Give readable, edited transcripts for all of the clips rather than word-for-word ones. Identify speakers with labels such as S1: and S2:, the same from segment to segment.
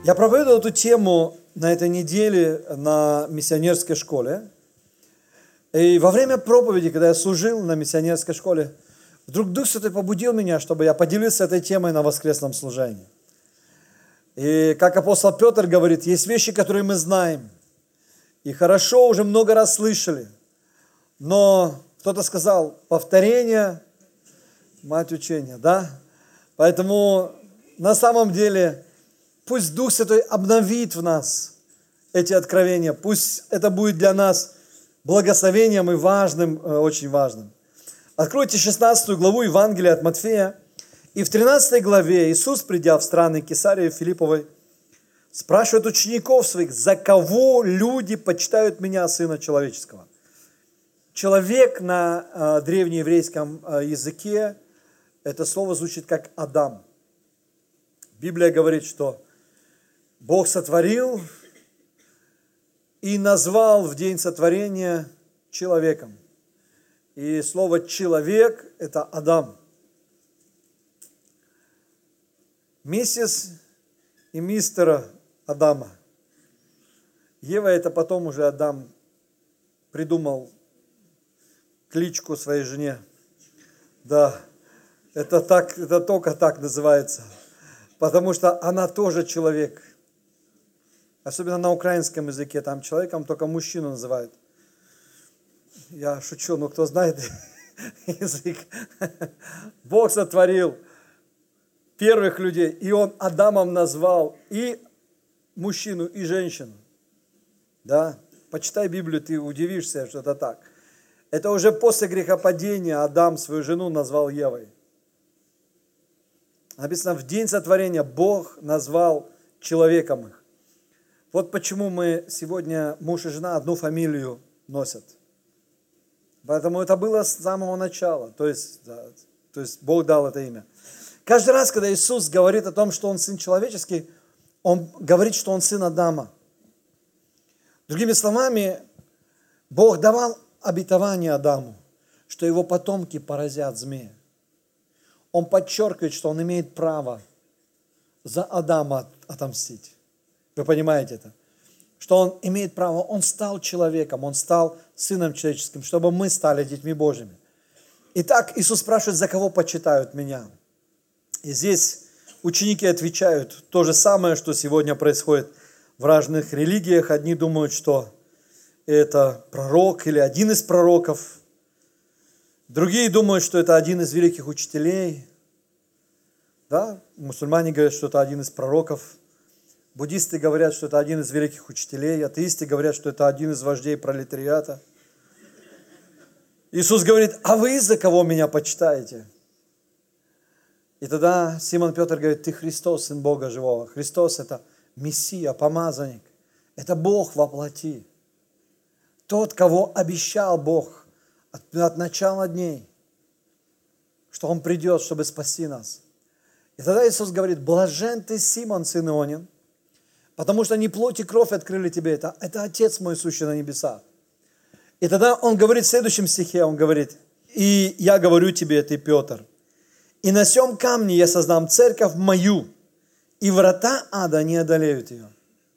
S1: Я проповедовал эту тему на этой неделе на миссионерской школе. И во время проповеди, когда я служил на миссионерской школе, вдруг Дух Святой побудил меня, чтобы я поделился этой темой на воскресном служении. И как апостол Петр говорит, есть вещи, которые мы знаем. И хорошо, уже много раз слышали. Но кто-то сказал, повторение, мать учения, да? Поэтому на самом деле пусть Дух Святой обновит в нас эти откровения. Пусть это будет для нас благословением и важным, очень важным. Откройте 16 главу Евангелия от Матфея. И в 13 главе Иисус, придя в страны Кесарии Филипповой, спрашивает учеников своих, за кого люди почитают меня, Сына Человеческого. Человек на древнееврейском языке, это слово звучит как Адам. Библия говорит, что Бог сотворил и назвал в день сотворения человеком. И слово «человек» – это Адам. Миссис и мистера Адама. Ева – это потом уже Адам придумал кличку своей жене. Да, это только так называется. Потому что она тоже человек. Особенно на украинском языке, там человеком только мужчину называют. Я шучу, но кто знает язык. Бог сотворил первых людей, и Он Адамом назвал и мужчину, и женщину. Да? Почитай Библию, ты удивишься, что это так. Это уже после грехопадения Адам свою жену назвал Евой. Написано, в день сотворения Бог назвал человеком их. Вот почему мы сегодня, муж и жена, одну фамилию носят. Поэтому это было с самого начала. То есть Бог дал это имя. Каждый раз, когда Иисус говорит о том, что Он Сын Человеческий, Он говорит, что Он Сын Адама. Другими словами, Бог давал обетование Адаму, что его потомки поразят змея. Он подчеркивает, что Он имеет право за Адама отомстить. Вы понимаете это? Что Он имеет право, Он стал человеком, Он стал Сыном Человеческим, чтобы мы стали детьми Божьими. Итак, Иисус спрашивает, за кого почитают меня? И здесь ученики отвечают то же самое, что сегодня происходит в разных религиях. Одни думают, что это пророк или один из пророков. Другие думают, что это один из великих учителей. Да? Мусульмане говорят, что это один из пророков. Буддисты говорят, что это один из великих учителей. Атеисты говорят, что это один из вождей пролетариата. Иисус говорит, а вы за кого меня почитаете? И тогда Симон Петр говорит, ты Христос, Сын Бога Живого. Христос – это Мессия, помазанник. Это Бог во плоти. Тот, кого обещал Бог от начала дней, что Он придет, чтобы спасти нас. И тогда Иисус говорит, блажен ты, Симон, сын Ионин, потому что не плоть и кровь открыли тебе это Отец мой, сущий на небесах. И тогда Он говорит в следующем стихе, Он говорит, и я говорю тебе, ты Петр, и на сем камне я создам церковь мою, и врата ада не одолеют ее.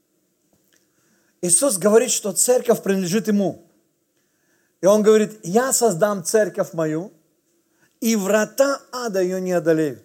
S1: Иисус говорит, что церковь принадлежит Ему. И Он говорит, я создам церковь мою, и врата ада ее не одолеют.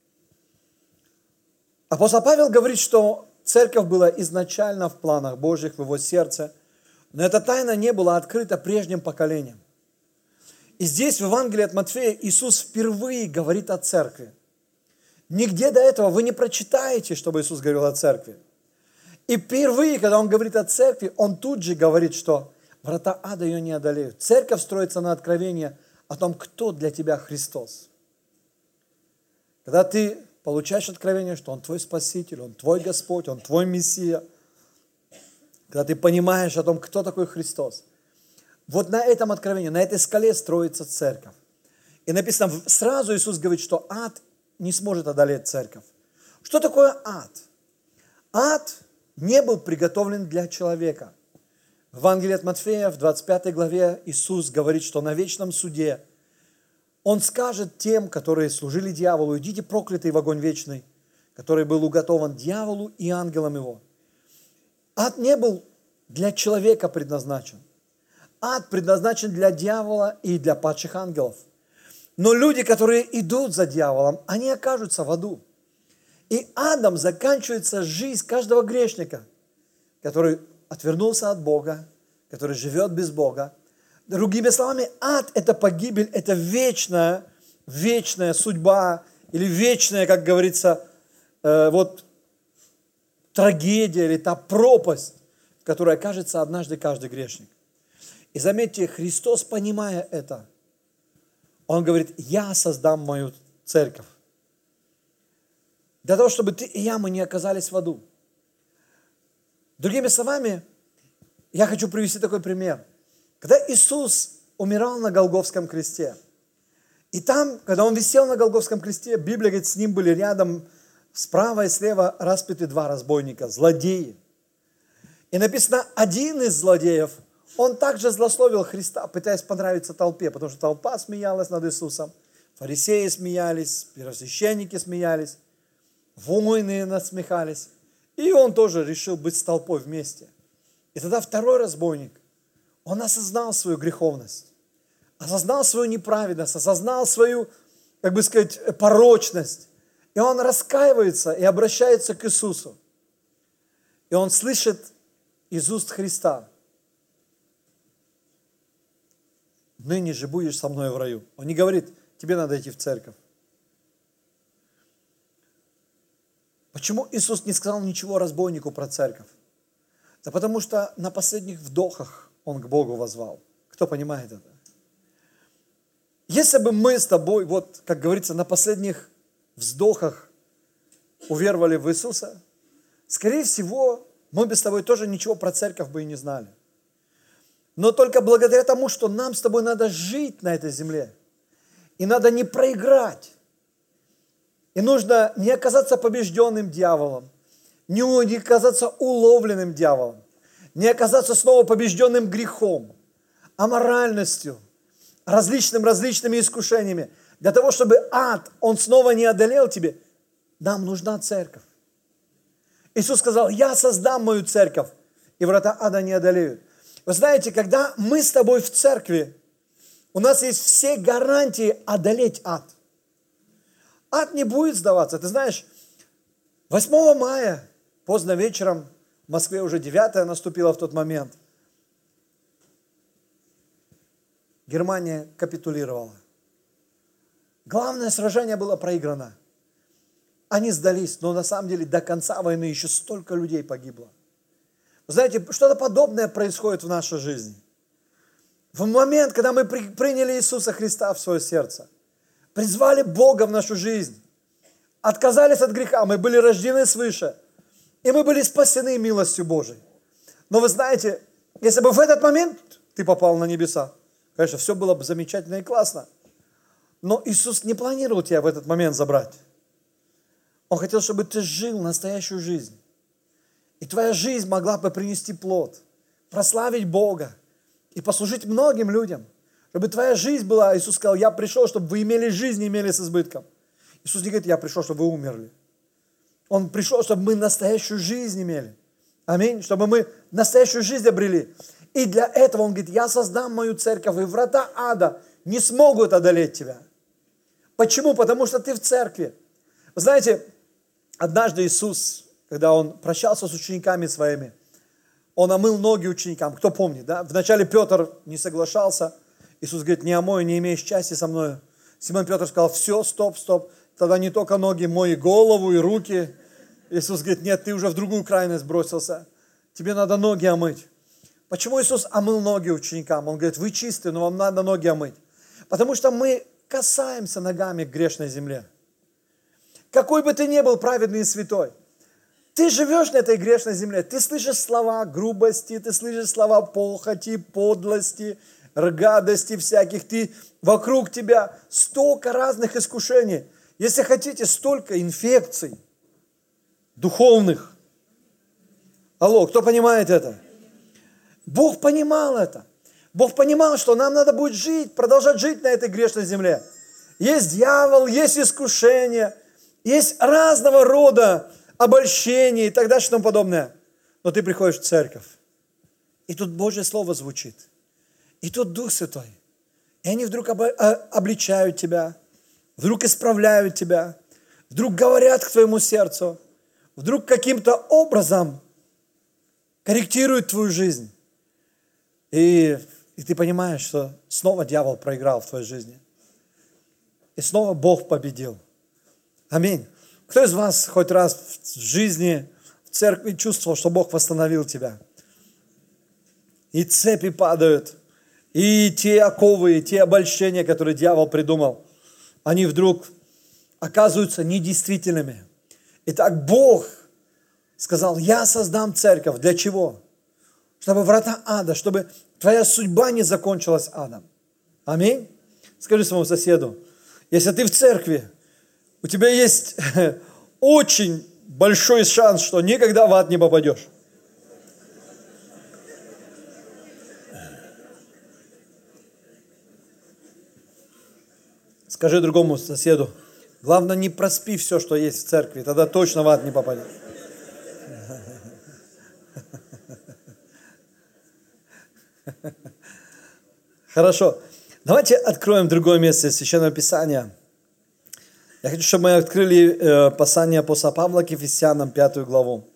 S1: Апостол Павел говорит, что церковь была изначально в планах Божьих, в его сердце, но эта тайна не была открыта прежним поколением. И здесь в Евангелии от Матфея Иисус впервые говорит о церкви. Нигде до этого вы не прочитаете, чтобы Иисус говорил о церкви. И впервые, когда Он говорит о церкви, Он тут же говорит, что врата ада ее не одолеют. Церковь строится на откровении о том, кто для тебя Христос. Когда ты получаешь откровение, что Он твой Спаситель, Он твой Господь, Он твой Мессия, когда ты понимаешь о том, кто такой Христос, вот на этом откровении, на этой скале строится церковь. И написано, сразу Иисус говорит, что ад не сможет одолеть церковь. Что такое ад? Ад не был приготовлен для человека. В Евангелии от Матфея, в 25 главе, Иисус говорит, что на вечном суде Он скажет тем, которые служили дьяволу, идите проклятые в огонь вечный, который был уготован дьяволу и ангелам его. Ад не был для человека предназначен. Ад предназначен для дьявола и для падших ангелов. Но люди, которые идут за дьяволом, они окажутся в аду. И адом заканчивается жизнь каждого грешника, который отвернулся от Бога, который живет без Бога. Другими словами, ад – это погибель, это вечная судьба или вечная, как говорится, трагедия или та пропасть, в которой окажется однажды каждый грешник. И заметьте, Христос, понимая это, Он говорит: я создам мою церковь. Для того, чтобы ты и я, мы не оказались в аду. Другими словами, я хочу привести такой пример. Когда Иисус умирал на Голгофском кресте, и там, когда Он висел на Голгофском кресте, Библия говорит, с Ним были рядом справа и слева распяты два разбойника, злодеи. И написано, один из злодеев, он также злословил Христа, пытаясь понравиться толпе, потому что толпа смеялась над Иисусом, фарисеи смеялись, первосвященники смеялись, воины насмехались. И он тоже решил быть с толпой вместе. И тогда второй разбойник, он осознал свою греховность, осознал свою неправедность, осознал свою, как бы сказать, порочность. И он раскаивается и обращается к Иисусу. И он слышит из уст Христа: ныне же будешь со мной в раю. Он не говорит: тебе надо идти в церковь. Почему Иисус не сказал ничего разбойнику про церковь? Да потому что на последних вдохах Он к Богу воззвал. Кто понимает это? Если бы мы с тобой, вот, как говорится, на последних вздохах уверовали в Иисуса, скорее всего, мы бы с тобой тоже ничего про церковь бы и не знали. Но только благодаря тому, что нам с тобой надо жить на этой земле, и надо не проиграть, и нужно не оказаться побежденным дьяволом, не оказаться уловленным дьяволом, не оказаться снова побежденным грехом, аморальностью, различными искушениями. Для того, чтобы ад, он снова не одолел тебе, нам нужна церковь. Иисус сказал: я создам мою церковь, и врата ада не одолеют. Вы знаете, когда мы с тобой в церкви, у нас есть все гарантии одолеть ад. Ад не будет сдаваться. Ты знаешь, 8 мая, поздно вечером, в Москве уже 9 наступило в тот момент, Германия капитулировала. Главное сражение было проиграно. Они сдались, но на самом деле до конца войны еще столько людей погибло. Вы знаете, что-то подобное происходит в нашей жизни. В момент, когда мы приняли Иисуса Христа в свое сердце, призвали Бога в нашу жизнь, отказались от греха, мы были рождены свыше, и мы были спасены милостью Божией. Но вы знаете, если бы в этот момент ты попал на небеса, конечно, все было бы замечательно и классно. Но Иисус не планировал тебя в этот момент забрать. Он хотел, чтобы ты жил настоящую жизнь. И твоя жизнь могла бы принести плод, прославить Бога и послужить многим людям. Чтобы твоя жизнь была, Иисус сказал: я пришел, чтобы вы имели жизнь и имели с избытком. Иисус не говорит: я пришел, чтобы вы умерли. Он пришел, чтобы мы настоящую жизнь имели. Аминь. Чтобы мы настоящую жизнь обрели. И для этого Он говорит: я создам мою церковь, и врата ада не смогут одолеть тебя. Почему? Потому что ты в церкви. Вы знаете, однажды Иисус, когда Он прощался с учениками своими, Он омыл ноги ученикам. Кто помнит, да? Вначале Петр не соглашался. Иисус говорит: не омой, не имеешь части со мною. Симон Петр сказал: все, стоп. Тогда не только ноги, мой и голову, и руки. Иисус говорит: нет, ты уже в другую крайность бросился. Тебе надо ноги омыть. Почему Иисус омыл ноги ученикам? Он говорит: вы чистые, но вам надо ноги омыть. Потому что мы касаемся ногами к грешной земле. Какой бы ты ни был праведный и святой, ты живешь на этой грешной земле, ты слышишь слова грубости, ты слышишь слова похоти, подлости, гадости всяких, ты вокруг тебя столько разных искушений. Если хотите, столько инфекций духовных. Алло, кто понимает это? Бог понимал это. Бог понимал, что нам надо будет жить, продолжать жить на этой грешной земле. Есть дьявол, есть искушение. Есть разного рода обольщения и так далее и тому подобное. Но ты приходишь в церковь, и тут Божье Слово звучит, и тут Дух Святой. И они вдруг обличают тебя, вдруг исправляют тебя, вдруг говорят к твоему сердцу, вдруг каким-то образом корректируют твою жизнь. И ты понимаешь, что снова дьявол проиграл в твоей жизни. И снова Бог победил. Аминь. Кто из вас хоть раз в жизни, в церкви чувствовал, что Бог восстановил тебя? И цепи падают, и те оковы, и те обольщения, которые дьявол придумал, они вдруг оказываются недействительными. Итак, Бог сказал: я создам церковь. Для чего? Чтобы врата ада, чтобы твоя судьба не закончилась адом. Аминь. Скажи своему соседу: если ты в церкви, у тебя есть очень большой шанс, что никогда в ад не попадешь. Скажи другому соседу: главное, не проспи все, что есть в церкви, тогда точно в ад не попадешь. Хорошо. Давайте откроем другое место из Священного Писания. Я хочу, чтобы мы открыли послание апостола Павла к Ефесянам, 5 главу.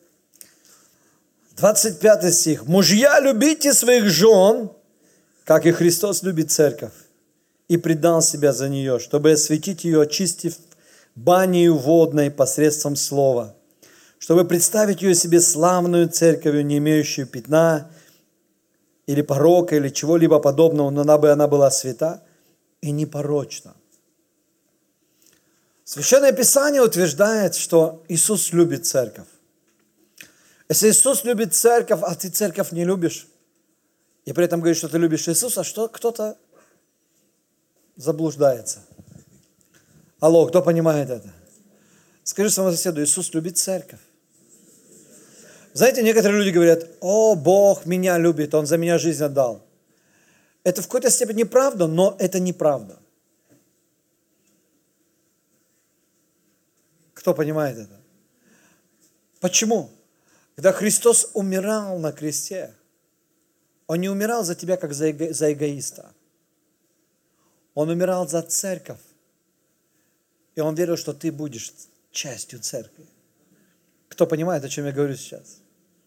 S1: 25 стих. «Мужья, любите своих жен, как и Христос любит церковь, и предал себя за нее, чтобы осветить ее, очистив банию водной посредством слова, чтобы представить ее себе славную церковью, не имеющую пятна или порока, или чего-либо подобного, но она была свята и непорочна». Священное Писание утверждает, что Иисус любит церковь. Если Иисус любит церковь, а ты церковь не любишь, и при этом говоришь, что ты любишь Иисуса, что кто-то заблуждается. Алло, кто понимает это? Скажи своему соседу: Иисус любит церковь. Знаете, некоторые люди говорят: о, Бог меня любит, Он за меня жизнь отдал. Это в какой-то степени правда, но это неправда. Кто понимает это? Почему? Когда Христос умирал на кресте, Он не умирал за тебя, как за эгоиста. Он умирал за церковь. И Он верил, что ты будешь частью церкви. Кто понимает, о чем я говорю сейчас?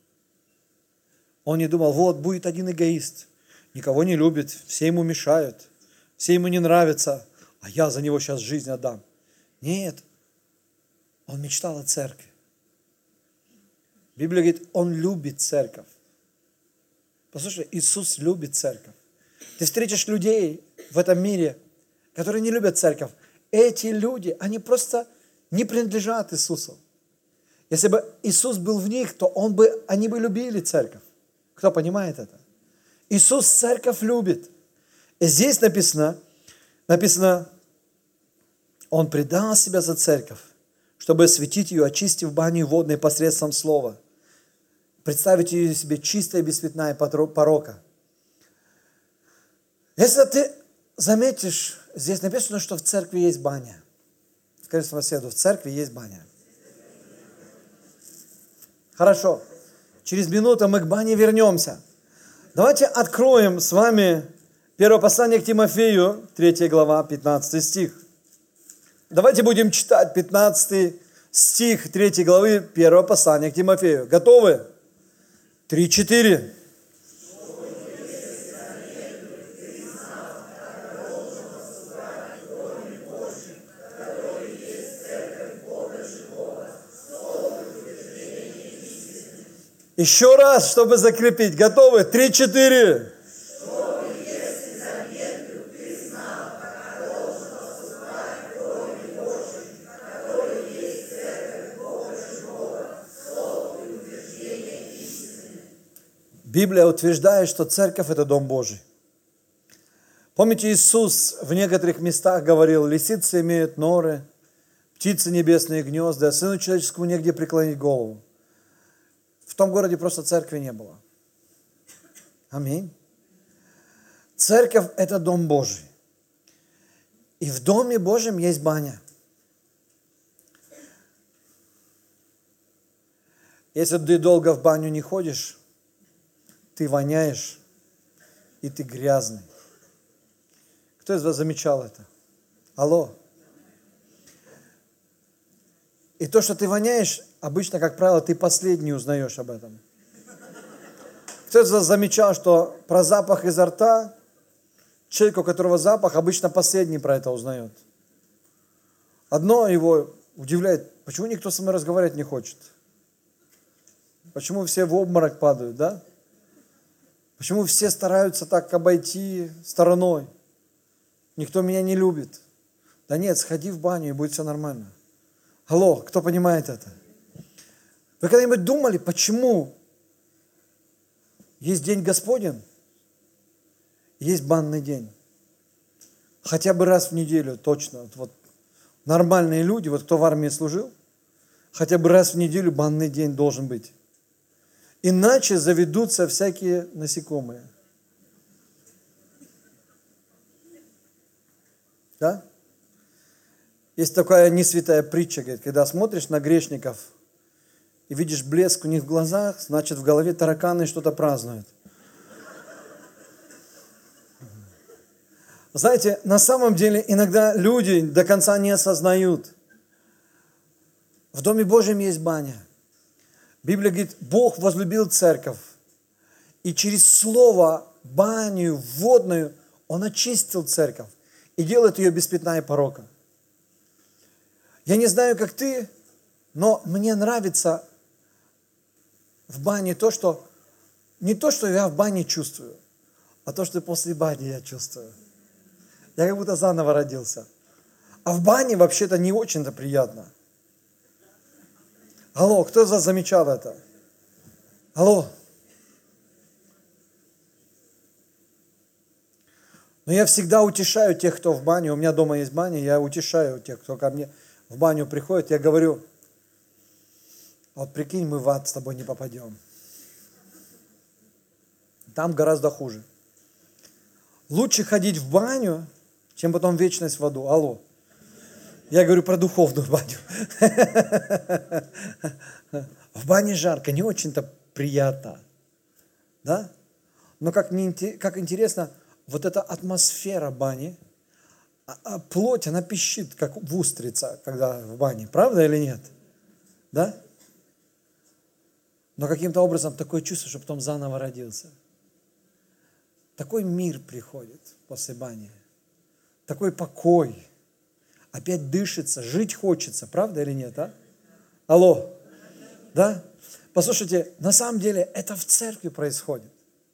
S1: Он не думал: вот будет один эгоист, никого не любит, все ему мешают, все ему не нравятся, а я за него сейчас жизнь отдам. Нет, он мечтал о церкви. Библия говорит, Он любит церковь. Послушай, Иисус любит церковь. Ты встретишь людей в этом мире, которые не любят церковь. Эти люди, они просто не принадлежат Иисусу. Если бы Иисус был в них, то они бы любили церковь. Кто понимает это? Иисус церковь любит. И здесь написано, Он предал себя за церковь, чтобы осветить ее, очистив баню водной посредством слова. Представить ее себе чистой, без пятна и порока. Если ты заметишь, здесь написано, что в церкви есть баня. Скажи своему соседу: в церкви есть баня. Хорошо. Через минуту мы к бане вернемся. Давайте откроем с вами первое послание к Тимофею, 3 глава, 15 стих. Давайте будем читать 15 стих 3 главы 1 послания к Тимофею. Готовы? 3-4. Еще раз, чтобы закрепить. Готовы? 3-4. Библия утверждает, что церковь – это Дом Божий. Помните, Иисус в некоторых местах говорил: лисицы имеют норы, птицы небесные гнезда, а Сыну Человеческому негде преклонить голову. В том городе просто церкви не было. Аминь. Церковь – это Дом Божий. И в Доме Божьем есть баня. Если ты долго в баню не ходишь, ты воняешь, и ты грязный. Кто из вас замечал это? Алло. И то, что ты воняешь, обычно, как правило, ты последний узнаешь об этом. Кто из вас замечал, что про запах изо рта, человек, у которого запах, обычно последний про это узнает? Одно его удивляет, почему никто со мной разговаривать не хочет? Почему все в обморок падают, да? Почему все стараются так обойти стороной? Никто меня не любит. Да нет, сходи в баню, и будет все нормально. Алло, кто понимает это? Вы когда-нибудь думали, почему есть день Господень, есть банный день? Хотя бы раз в неделю, точно. Вот нормальные люди, вот кто в армии служил, хотя бы раз в неделю банный день должен быть. Иначе заведутся всякие насекомые. Да? Есть такая несвятая притча, говорит, когда смотришь на грешников и видишь блеск у них в глазах, значит в голове тараканы что-то празднуют. Знаете, на самом деле иногда люди до конца не осознают. В Доме Божьем есть баня. Библия говорит, Бог возлюбил церковь. И через слово баню водную Он очистил церковь. И делает ее без пятна и порока. Я не знаю, как ты, но мне нравится в бане то, что не то, что я в бане чувствую, а то, что после бани я чувствую. Я как будто заново родился. А в бане вообще-то не очень-то приятно. Алло, кто из вас замечал это? Алло. Но я всегда утешаю тех, кто в бане. У меня дома есть баня, я утешаю тех, кто ко мне в баню приходит. Я говорю, вот прикинь, мы в ад с тобой не попадем. Там гораздо хуже. Лучше ходить в баню, чем потом вечность в аду. Алло. Я говорю про духовную баню. В бане жарко, не очень-то приятно. Да? Но как интересно, вот эта атмосфера бани, плоть, она пищит, как в устрица, когда в бане. Правда или нет? Да? Но каким-то образом такое чувство, что потом заново родился. Такой мир приходит после бани. Такой покой. Опять дышится, жить хочется. Правда или нет, а? Алло. Да? Послушайте, на самом деле это в церкви происходит.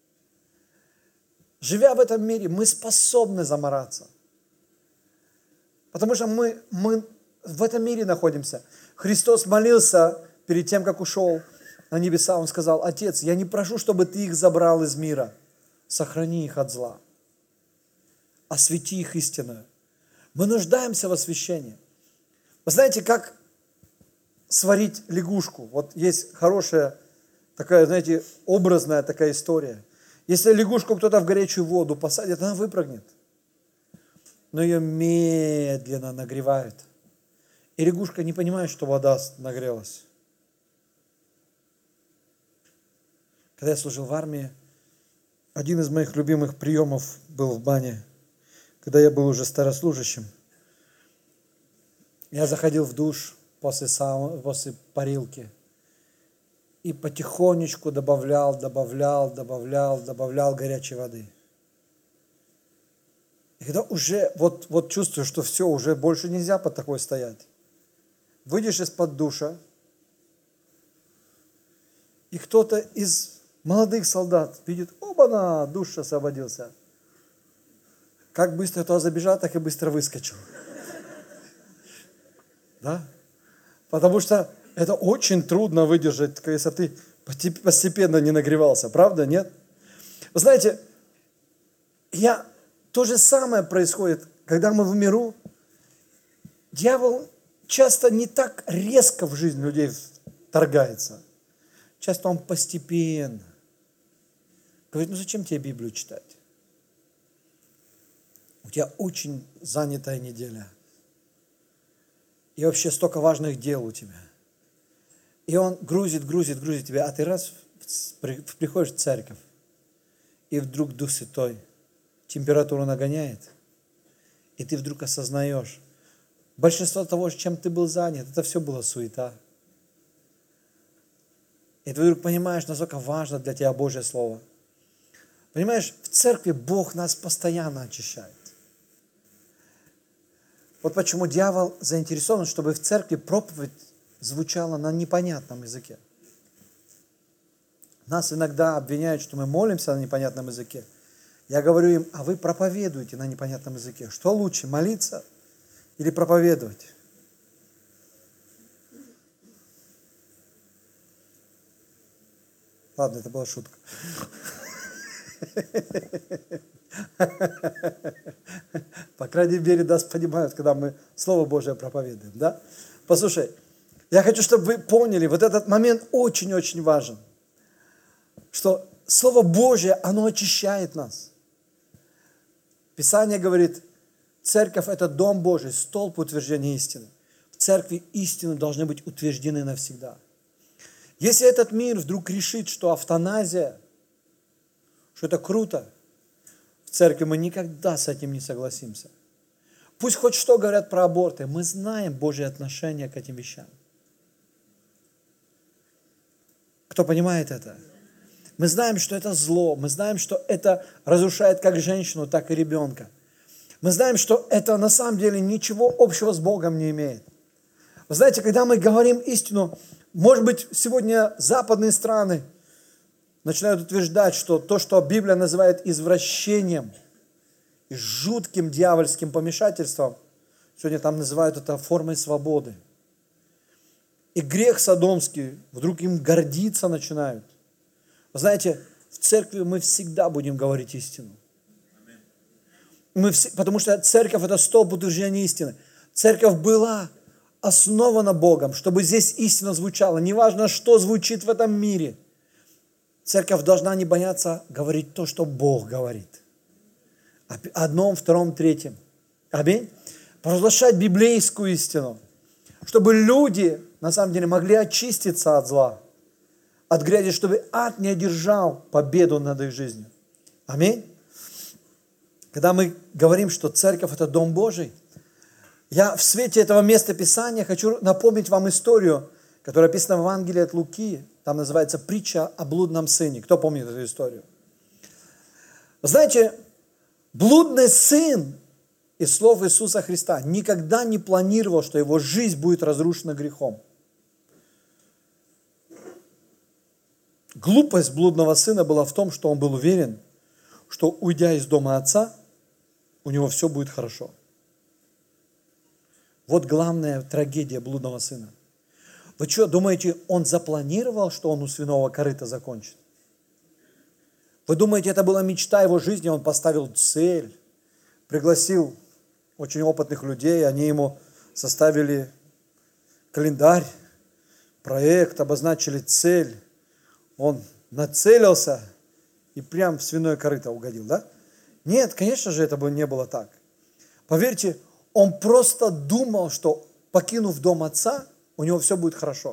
S1: Живя в этом мире, мы способны замораться. Потому что мы в этом мире находимся. Христос молился перед тем, как ушел на небеса. Он сказал, Отец, я не прошу, чтобы Ты их забрал из мира. Сохрани их от зла. Освети их истинную. Мы нуждаемся в освящении. Вы знаете, как сварить лягушку? Вот есть хорошая такая, знаете, образная такая история. Если лягушку кто-то в горячую воду посадит, она выпрыгнет. Но ее медленно нагревают. И лягушка не понимает, что вода нагрелась. Когда я служил в армии, один из моих любимых приемов был в бане. Когда я был уже старослужащим, я заходил в душ после парилки и потихонечку добавлял горячей воды. И когда уже вот чувствую, что все, уже больше нельзя под такой стоять, выйдешь из-под душа, и кто-то из молодых солдат видит, оба-на, душ освободился. Как быстро туда забежал, так и быстро выскочил. Да? Потому что это очень трудно выдержать, если ты постепенно не нагревался. Правда, нет? Вы знаете, то же самое происходит, когда мы в миру. Дьявол часто не так резко в жизнь людей вторгается. Часто он постепенно. Говорит, зачем тебе Библию читать? У тебя очень занятая неделя. И вообще столько важных дел у тебя. И он грузит тебя, а ты раз приходишь в церковь, и вдруг Дух Святой температуру нагоняет, и ты вдруг осознаешь, большинство того, чем ты был занят, это все была суета. И ты вдруг понимаешь, насколько важно для тебя Божье Слово. Понимаешь, в церкви Бог нас постоянно очищает. Вот почему дьявол заинтересован, чтобы в церкви проповедь звучала на непонятном языке. Нас иногда обвиняют, что мы молимся на непонятном языке. Я говорю им, а вы проповедуете на непонятном языке. Что лучше, молиться или проповедовать? Ладно, это была шутка. По крайней мере, нас понимают, когда мы Слово Божие проповедуем. Да? Послушай, я хочу, чтобы вы поняли, вот этот момент очень-очень важен. Что Слово Божие, оно очищает нас. Писание говорит, церковь – это дом Божий, столб утверждения истины. В церкви истины должны быть утверждены навсегда. Если этот мир вдруг решит, что эвтаназия, что это круто, в церкви мы никогда с этим не согласимся. Пусть хоть что говорят про аборты, мы знаем Божье отношение к этим вещам. Кто понимает это? Мы знаем, что это зло, мы знаем, что это разрушает как женщину, так и ребенка. Мы знаем, что это на самом деле ничего общего с Богом не имеет. Вы знаете, когда мы говорим истину, может быть, сегодня западные страны начинают утверждать, что то, что Библия называет извращением и жутким дьявольским помешательством, сегодня там называют это формой свободы. И грех содомский, вдруг им гордиться начинают. Вы знаете, в церкви мы всегда будем говорить истину. Потому что церковь – это столб утверждения истины. Церковь была основана Богом, чтобы здесь истина звучала. Неважно, что звучит в этом мире. Церковь должна не бояться говорить то, что Бог говорит. Одном, втором, третьем. Аминь. Провозглашать библейскую истину. Чтобы люди, на самом деле, могли очиститься от зла, от грязи, чтобы ад не одержал победу над их жизнью. Аминь. Когда мы говорим, что церковь – это дом Божий, я в свете этого места Писания хочу напомнить вам историю, которая описана в Евангелии от Луки. Там называется притча о блудном сыне. Кто помнит эту историю? Вы знаете, блудный сын из слов Иисуса Христа никогда не планировал, что его жизнь будет разрушена грехом. Глупость блудного сына была в том, что он был уверен, что, уйдя из дома отца, у него все будет хорошо. Вот главная трагедия блудного сына. Вы что, думаете, он запланировал, что он у свиного корыта закончит? Вы думаете, это была мечта его жизни, он поставил цель, пригласил очень опытных людей, они ему составили календарь, проект, обозначили цель. Он нацелился и прям в свиное корыто угодил, да? Нет, конечно же, это бы не было так. Поверьте, он просто думал, что, покинув дом отца, у него все будет хорошо.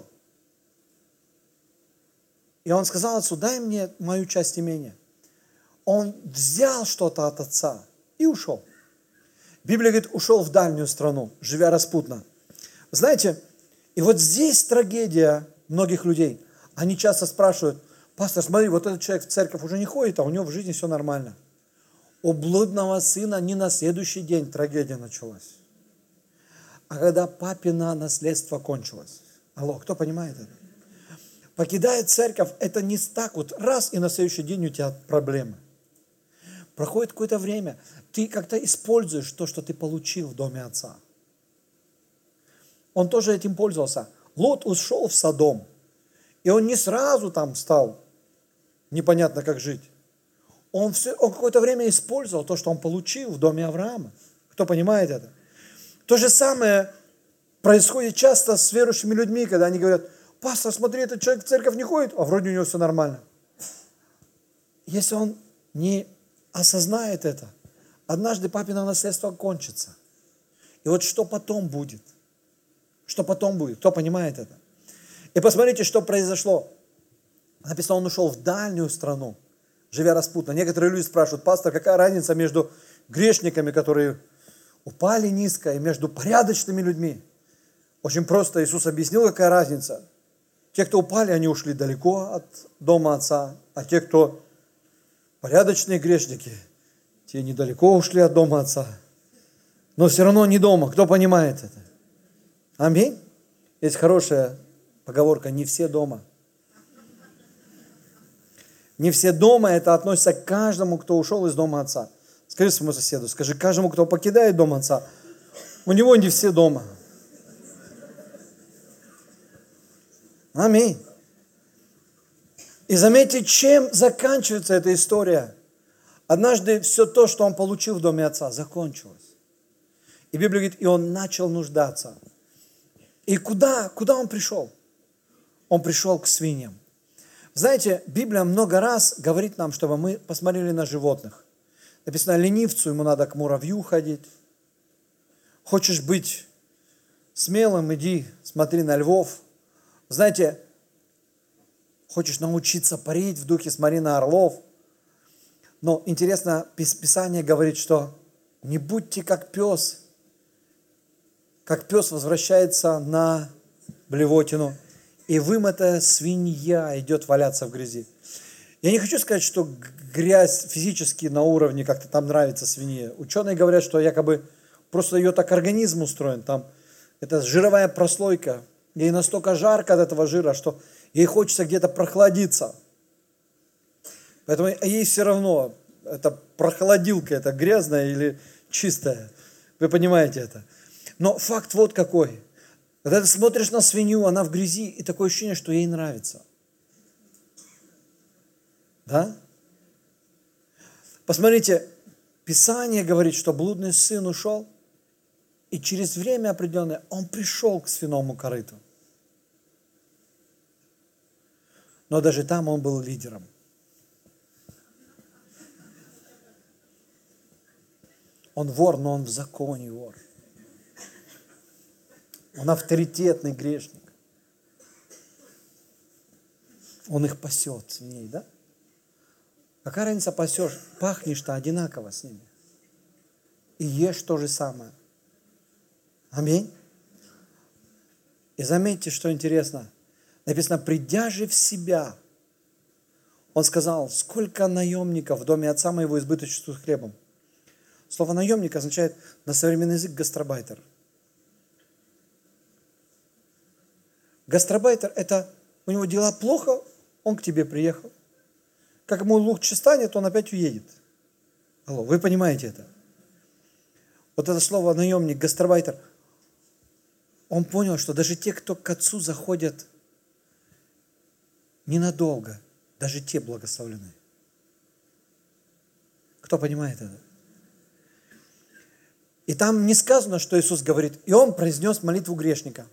S1: И он сказал отцу, дай мне мою часть имения. Он взял что-то от отца и ушел. Библия говорит, ушел в дальнюю страну, живя распутно. Знаете, и вот здесь трагедия многих людей. Они часто спрашивают, пастор, смотри, вот этот человек в церковь уже не ходит, а у него в жизни все нормально. У блудного сына не на следующий день трагедия началась, а когда папино наследство кончилось. Алло, кто понимает это? Покидает церковь, это не так вот раз, и на следующий день у тебя проблемы. Проходит какое-то время, ты как-то используешь то, что ты получил в доме отца. Он тоже этим пользовался. Лот ушел в Содом, и он не сразу там стал непонятно как жить. Он какое-то время использовал то, что он получил в доме Авраама. Кто понимает это? То же самое происходит часто с верующими людьми, когда они говорят, пастор, смотри, этот человек в церковь не ходит, а вроде у него все нормально. Если он не осознает это, однажды папино наследство кончится. И вот что потом будет? Что потом будет? Кто понимает это? И посмотрите, что произошло. Написано, он ушел в дальнюю страну, живя распутно. Некоторые люди спрашивают: пастор, какая разница между грешниками, которые упали низко, и между порядочными людьми? Очень просто Иисус объяснил, какая разница. Те, кто упали, они ушли далеко от дома Отца, а те, кто порядочные грешники, те недалеко ушли от дома Отца. Но все равно не дома. Кто понимает это? Аминь. Есть хорошая поговорка: не все дома. Не все дома, это относится к каждому, кто ушел из дома Отца. Скажи своему соседу, скажи: каждому, кто покидает дом Отца, у него не все дома. Аминь. И заметьте, чем заканчивается эта история. Однажды все то, что он получил в доме Отца, закончилось. И Библия говорит, и он начал нуждаться. И куда он пришел? Он пришел к свиньям. Знаете, Библия много раз говорит нам, чтобы мы посмотрели на животных. Написано, ленивцу ему надо к муравью ходить. Хочешь быть смелым, иди, смотри на львов. Знаете, хочешь научиться парить в духе, смотри на орлов. Но интересно, Писание говорит, что не будьте как пес возвращается на блевотину, и вымытая свинья идет валяться в грязи. Я не хочу сказать, что грязь физически на уровне как-то там нравится свинье. Ученые говорят, что якобы просто ее так организм устроен. Там это жировая прослойка. Ей настолько жарко от этого жира, что ей хочется где-то прохладиться. Поэтому ей все равно, это прохладилка, это грязная или чистая. Вы понимаете это. Но факт вот какой. Когда ты смотришь на свинью, она в грязи, и такое ощущение, что ей нравится. Да? Посмотрите, Писание говорит, что блудный сын ушел, и через время определенное он пришел к свиному корыту. Но даже там он был лидером. Он вор, но он в законе вор. Он авторитетный грешник. Он их пасет, свиней, да? Какая разница пасешь? Пахнешь-то одинаково с ними. И ешь то же самое. Аминь. И заметьте, что интересно. Написано, придя же в себя, он сказал, сколько наемников в доме отца моего избыточествуют хлебом. Слово наемник означает на современный язык гастарбайтер. Гастарбайтер – это у него дела плохо, он к тебе приехал. Как ему лучше станет, он опять уедет. Алло, вы понимаете это? Вот это слово наемник, гастарбайтер, он понял, что даже те, кто к отцу заходят ненадолго, даже те благословлены. Кто понимает это? И там не сказано, что Иисус говорит, и он произнес молитву грешника.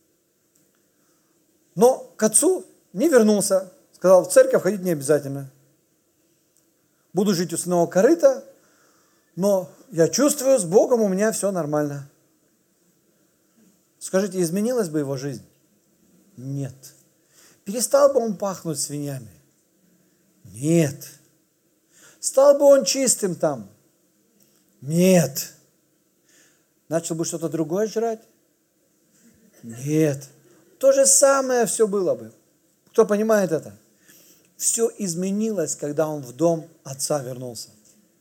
S1: Но к отцу не вернулся. Сказал, в церковь ходить не обязательно. Буду жить у сынова корыта, но я чувствую, с Богом у меня все нормально. Скажите, изменилась бы его жизнь? Нет. Перестал бы он пахнуть свиньями? Нет. Стал бы он чистым там? Нет. Начал бы что-то другое жрать? Нет. То же самое все было бы. Кто понимает это? Все изменилось, когда он в дом отца вернулся.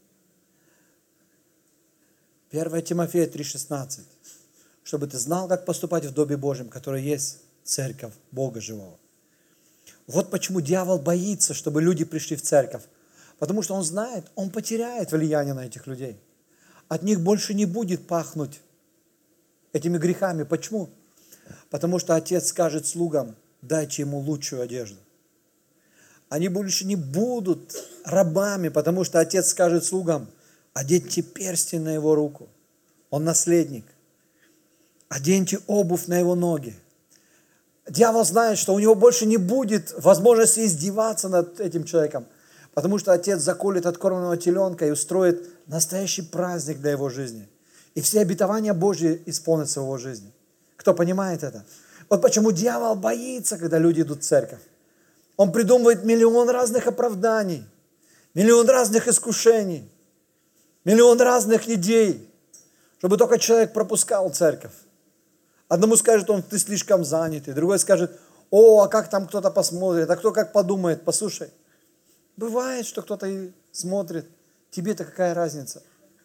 S1: 1 Тимофея 3,16. Чтобы ты знал, как поступать в Доме Божьем, который есть церковь Бога живого. Вот почему дьявол боится, чтобы люди пришли в церковь. Потому что он знает, он потеряет влияние на этих людей. От них больше не будет пахнуть этими грехами. Почему? Потому что отец скажет слугам, дайте ему лучшую одежду. Они больше не будут рабами, потому что отец скажет слугам, оденьте перстень на его руку. Он наследник. Оденьте обувь на его ноги. Дьявол знает, что у него больше не будет возможности издеваться над этим человеком, потому что отец заколет откормленного теленка и устроит настоящий праздник для его жизни. И все обетования Божьи исполнятся в его жизни. Кто понимает это? Вот почему дьявол боится, когда люди идут в церковь. Он придумывает миллион разных оправданий, миллион разных искушений, миллион разных идей, чтобы только человек пропускал церковь. Одному скажет он, ты слишком занятый, другой скажет, о, а как там кто-то посмотрит, а кто как подумает, послушай. Бывает, что кто-то и смотрит, тебе-то какая разница?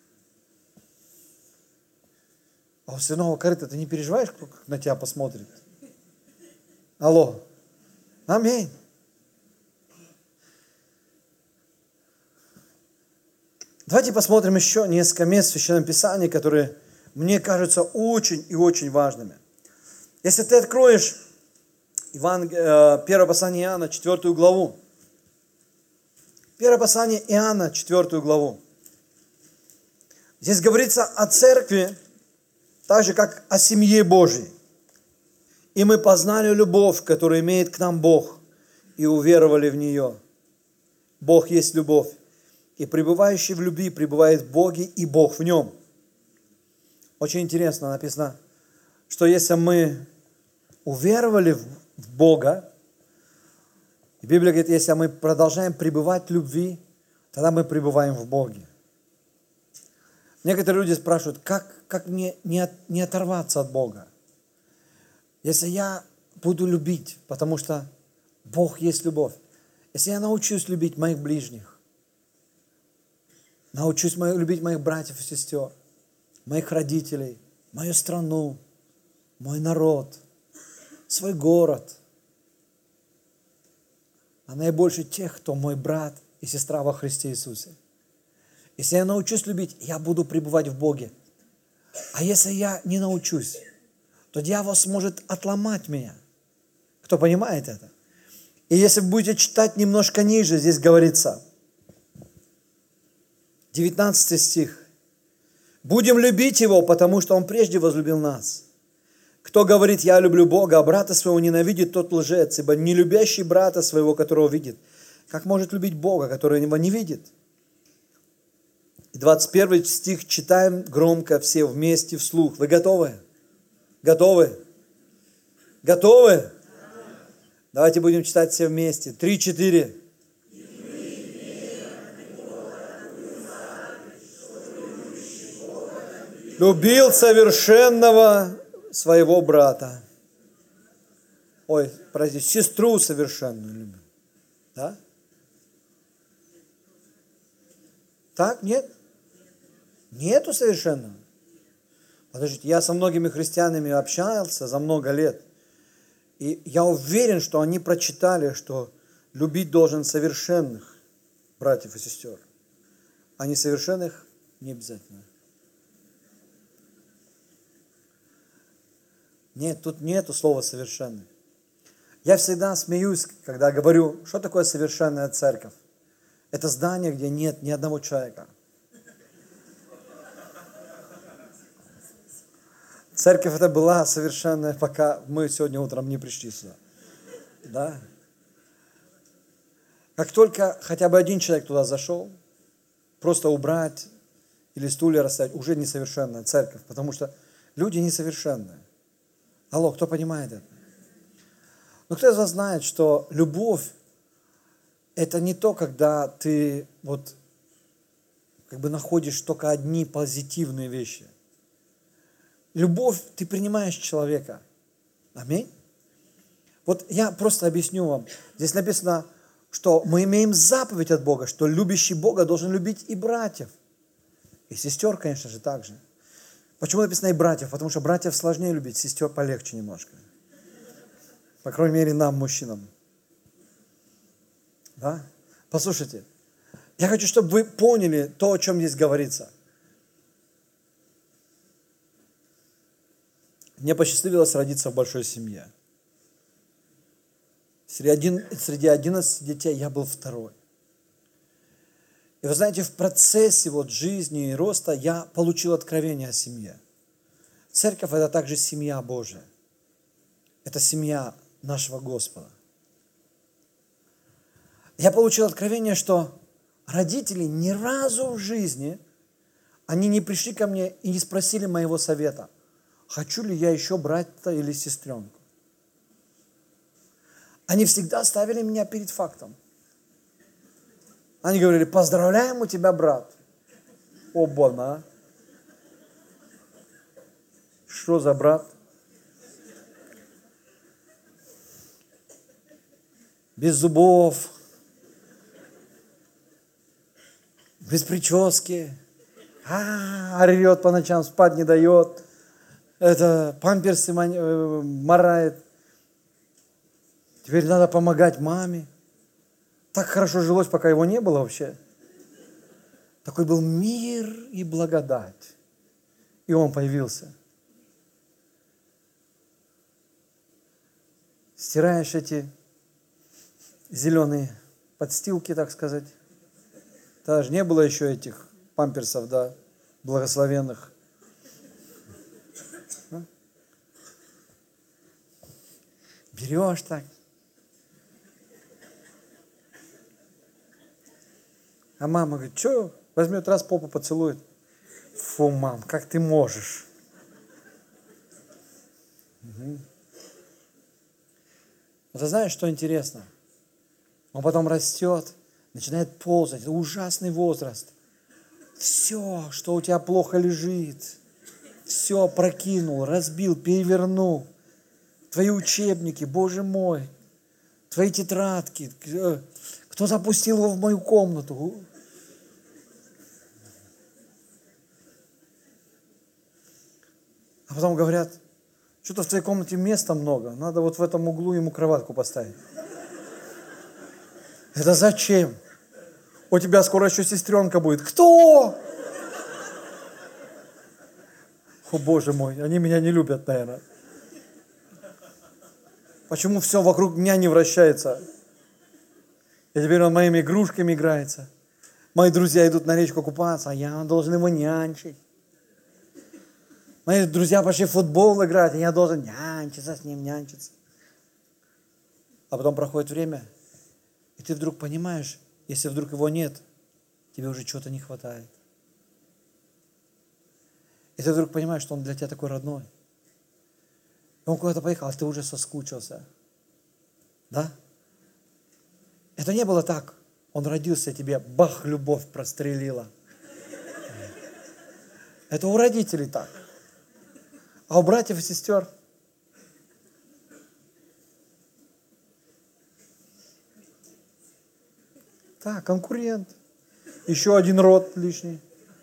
S1: А у свиного корыта ты не переживаешь, кто на тебя посмотрит? Алло. Аминь. Давайте посмотрим еще несколько мест в Священном Писании, которые мне кажутся очень и очень важными. Если ты откроешь первое послание Иоанна, 4 главу. Первое послание Иоанна, 4 главу. Здесь говорится о церкви, так же, как о семье Божьей. И мы познали любовь, которую имеет к нам Бог, и уверовали в нее. Бог есть любовь. И пребывающий в любви пребывает в Боге, и Бог в нем. Очень интересно написано, что если мы уверовали в Бога, и Библия говорит, если мы продолжаем пребывать в любви, тогда мы пребываем в Боге. Некоторые люди спрашивают, как мне не оторваться от Бога? Если я буду любить, потому что Бог есть любовь. Если я научусь любить моих ближних, научусь любить моих братьев и сестер, моих родителей, мою страну, мой народ, свой город, а наибольше тех, кто мой брат и сестра во Христе Иисусе. Если я научусь любить, я буду пребывать в Боге. А если я не научусь, то дьявол сможет отломать меня. Кто понимает это? И если вы будете читать немножко ниже, здесь говорится, 19 стих. «Будем любить Его, потому что Он прежде возлюбил нас. Кто говорит, я люблю Бога, а брата своего ненавидит, тот лжец, ибо не любящий брата своего, которого видит, как может любить Бога, который его не видит?» И 21 стих читаем громко все вместе вслух. Вы готовы? Готовы? Готовы? Давайте будем читать все вместе. 3-4. Любил совершенного своего брата. Ой, простите, сестру совершенную любил. Да? Так? Нет? Нету совершенного. Подождите, я со многими христианами общался за много лет. И я уверен, что они прочитали, что любить должен совершенных братьев и сестер. А несовершенных не обязательно. Нет, тут нету слова «совершенный». Я всегда смеюсь, когда говорю, что такое совершенная церковь. Это здание, где нет ни одного человека. Церковь это была совершенная, пока мы сегодня утром не пришли сюда. Да? Как только хотя бы один человек туда зашел, просто убрать или стулья расставить, уже несовершенная церковь, потому что люди несовершенные. Алло, кто понимает это? Но кто из вас знает, что любовь это не то, когда ты вот как бы находишь только одни позитивные вещи. Любовь, ты принимаешь человека. Аминь. Вот я просто объясню вам. Здесь написано, что мы имеем заповедь от Бога, что любящий Бога должен любить и братьев. И сестер, конечно же, также. Почему написано и братьев? Потому что братьев сложнее любить, сестер полегче немножко. По крайней мере, нам, мужчинам. Да? Послушайте, я хочу, чтобы вы поняли то, о чем здесь говорится. Мне посчастливилось родиться в большой семье. Среди 11 детей я был второй. И вы знаете, в процессе вот жизни и роста я получил откровение о семье. Церковь – это также семья Божия. Это семья нашего Господа. Я получил откровение, что родители ни разу в жизни, они не пришли ко мне и не спросили моего совета, хочу ли я еще брата или сестренку. они всегда ставили меня перед фактом. Они говорили: поздравляем у тебя, брат. Оба-на. Что за брат? Без зубов, без прически, орет по ночам, спать не дает, памперсы марает. Теперь надо помогать маме. Так хорошо жилось, пока его не было вообще. Такой был мир и благодать. И он появился. Стираешь эти зеленые подстилки, так сказать. Даже не было еще этих памперсов, да, благословенных. Берешь так. А мама говорит: что? Возьмет раз попу поцелует. Фу, мам, как ты можешь? Угу. Но ты знаешь, что интересно? Он потом растет, начинает ползать. Это ужасный возраст. Все, что у тебя плохо лежит, все прокинул, разбил, перевернул. Твои учебники, Боже мой, твои тетрадки. Кто запустил его в мою комнату? А потом говорят: что-то в твоей комнате места много, надо вот в этом углу ему кроватку поставить. Это зачем? У тебя скоро еще сестренка будет. Кто? О, Боже мой, они меня не любят, наверное. Почему все вокруг меня не вращается? И теперь он моими игрушками играется. Мои друзья идут на речку купаться, а я должен его нянчить. Мои друзья пошли в футбол играть, а я должен нянчиться с ним, нянчиться. А потом проходит время, и ты вдруг понимаешь, если вдруг его нет, тебе уже чего-то не хватает. И ты вдруг понимаешь, что он для тебя такой родной. И он куда-то поехал, а ты уже соскучился. Да? Это не было так. Он родился тебе, бах, любовь прострелила. Это у родителей так. А у братьев и сестер? Так, конкурент. Еще один род лишний.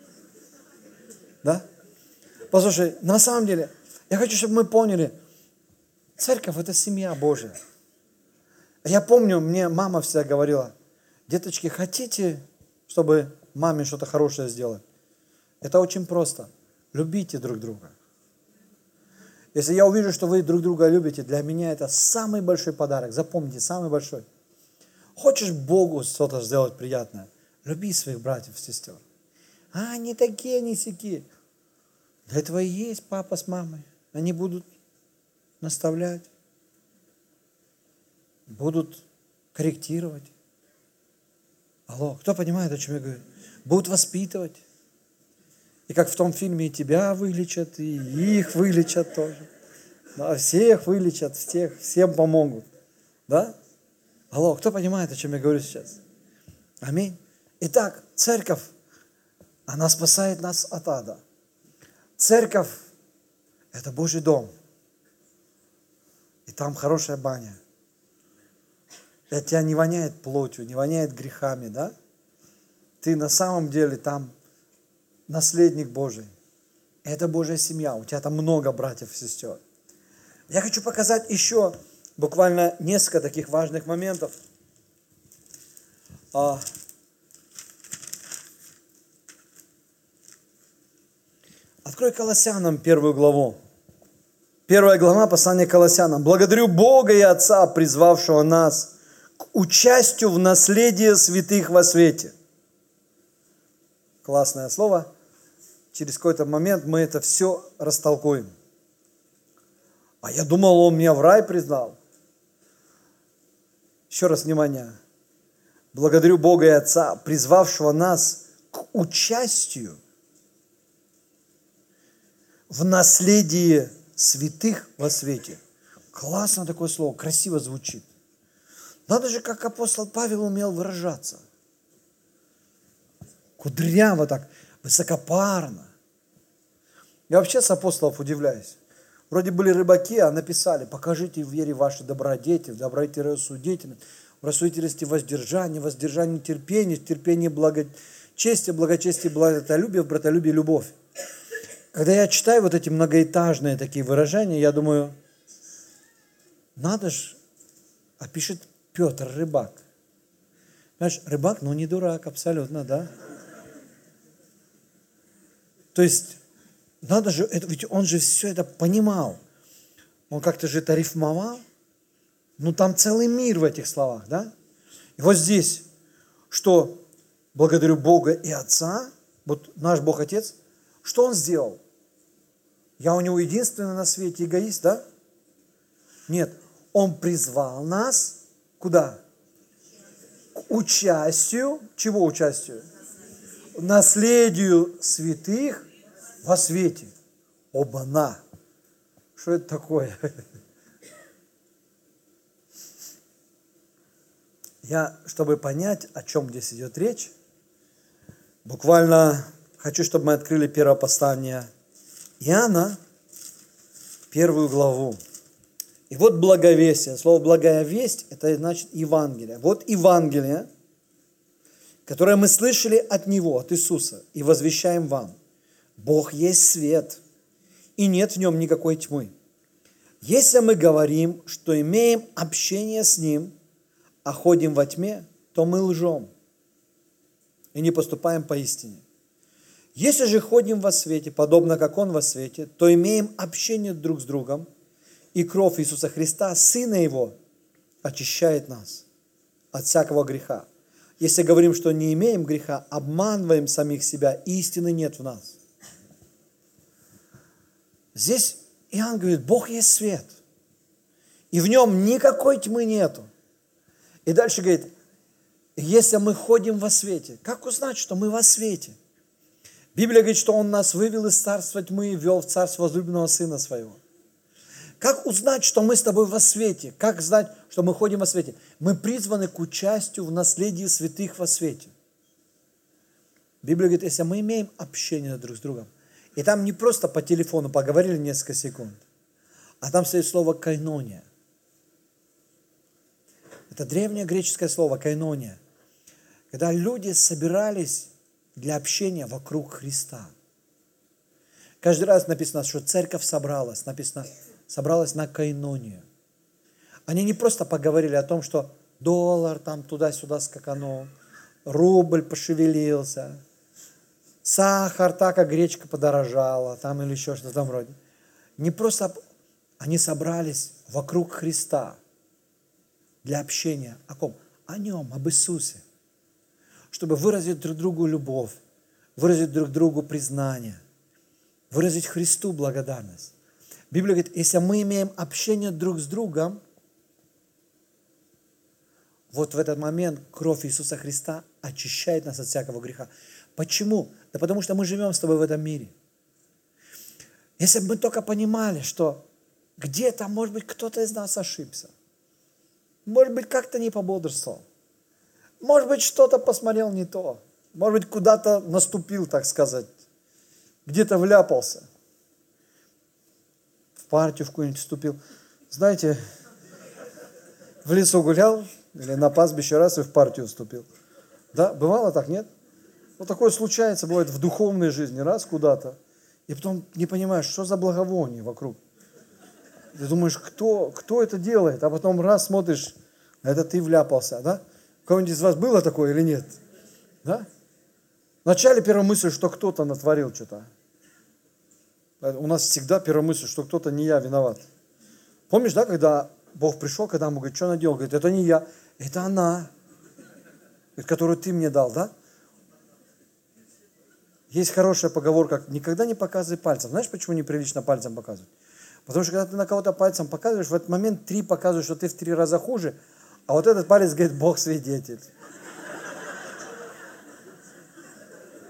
S1: Да? Послушай, на самом деле, я хочу, чтобы мы поняли, церковь – это семья Божья. Я помню, мне мама всегда говорила: деточки, хотите, чтобы маме что-то хорошее сделать? Это очень просто. Любите друг друга. Если я увижу, что вы друг друга любите, для меня это самый большой подарок. Запомните, самый большой. Хочешь Богу что-то сделать приятное? Люби своих братьев и сестер. А они такие, они сякие. Для этого и есть папа с мамой. Они будут наставлять, будут корректировать. Алло, кто понимает, о чем я говорю? Будут воспитывать. И как в том фильме, и тебя вылечат, и их вылечат тоже. Да, всех вылечат, всем помогут. Да? Алло, кто понимает, о чем я говорю сейчас? Аминь. Итак, церковь, она спасает нас от ада. Церковь – это Божий дом. И там хорошая баня. И от тебя не воняет плотью, не воняет грехами, да? Ты на самом деле там наследник Божий. Это Божья семья. У тебя там много братьев и сестер. Я хочу показать еще буквально несколько таких важных моментов. Открой Колоссянам 1 главу. 1 глава послания к Колоссянам. «Благодарю Бога и Отца, призвавшего нас к участию в наследии святых во свете». Классное слово. Через какой-то момент мы это все растолкуем. А я думал, он меня в рай признал. Еще раз внимание. Благодарю Бога и Отца, призвавшего нас к участию в наследии святых во свете. Классно такое слово, красиво звучит. Надо же, как апостол Павел умел выражаться. Кудряво так, высокопарно. Я вообще с апостолов удивляюсь. Вроде были рыбаки, а написали: покажите в вере вашей добродетель, добродетель рассудительность, в рассудительности воздержание, воздержание терпение, терпение благочестие, благочестие братолюбие, в братолюбии любовь. Когда я читаю вот эти многоэтажные такие выражения, я думаю, надо ж, а пишет Петр, рыбак. Понимаешь, рыбак, ну не дурак, абсолютно, да? То есть, надо же, ведь он же все это понимал. Он как-то же это рифмовал. Ну там целый мир в этих словах, да? И вот здесь, что благодарю Бога и Отца, вот наш Бог Отец, что Он сделал? Я у Него единственный на свете эгоист, да? Нет, Он призвал нас куда? К участию. Чего участию? Наследию святых во свете. Оба-на! Что это такое? Я, чтобы понять, о чем здесь идет речь, буквально хочу, чтобы мы открыли первое послание Иоанна, 1 главу. И вот благовестие. Слово «благая весть» – это значит Евангелие. Вот Евангелие, которое мы слышали от Него, от Иисуса, и возвещаем вам. Бог есть свет, и нет в нем никакой тьмы. Если мы говорим, что имеем общение с Ним, а ходим во тьме, то мы лжем и не поступаем по истине. Если же ходим во свете, подобно как Он во свете, то имеем общение друг с другом, и кровь Иисуса Христа, Сына Его, очищает нас от всякого греха. Если говорим, что не имеем греха, обманываем самих себя, истины нет в нас. Здесь Иоанн говорит, Бог есть свет, и в нем никакой тьмы нету. И дальше говорит, если мы ходим во свете, как узнать, что мы во свете? Библия говорит, что Он нас вывел из царства тьмы и ввел в царство возлюбленного Сына Своего. Как узнать, что мы с тобой во свете? Как знать, что мы ходим во свете? Мы призваны к участию в наследии святых во свете. Библия говорит, если мы имеем общение друг с другом, и там не просто по телефону поговорили несколько секунд, а там стоит слово «кайнония». Это древнее греческое слово «кайнония». Когда люди собирались для общения вокруг Христа. Каждый раз написано, что церковь собралась, написано, собралась на кайнонию. Они не просто поговорили о том, что доллар там туда-сюда скаканул, рубль пошевелился, сахар, так как гречка подорожала, там или еще что-то там вроде. Не просто они собрались вокруг Христа для общения. О ком? О Нем, об Иисусе. Чтобы выразить друг другу любовь, выразить друг другу признание, выразить Христу благодарность. Библия говорит, если мы имеем общение друг с другом, вот в этот момент кровь Иисуса Христа очищает нас от всякого греха. Почему? Да потому что мы живем с тобой в этом мире. Если бы мы только понимали, что где-то, может быть, кто-то из нас ошибся, может быть, как-то не пободрствовал, может быть, что-то посмотрел не то, может быть, куда-то наступил, так сказать, где-то вляпался, в партию в какую-нибудь вступил. Знаете, в лесу гулял или на пастбище раз и в партию вступил. Да, бывало так, нет? Вот такое случается, бывает в духовной жизни, раз куда-то, и потом не понимаешь, что за благовоние вокруг. Ты думаешь, кто это делает, а потом раз смотришь, это ты вляпался, да? У кого-нибудь из вас было такое или нет? Да? Вначале первая мысль, что кто-то натворил что-то. У нас всегда первая мысль, что кто-то не я виноват. Помнишь, да, когда Бог пришел, когда ему говорит, что она делала? Говорит, это не я, это она, которую ты мне дал, да? Есть хорошая поговорка, никогда не показывай пальцем. Знаешь, почему неприлично пальцем показывать? Потому что когда ты на кого-то пальцем показываешь, в этот момент 3 показывают, что ты в 3 раза хуже, а вот этот палец говорит, Бог свидетель.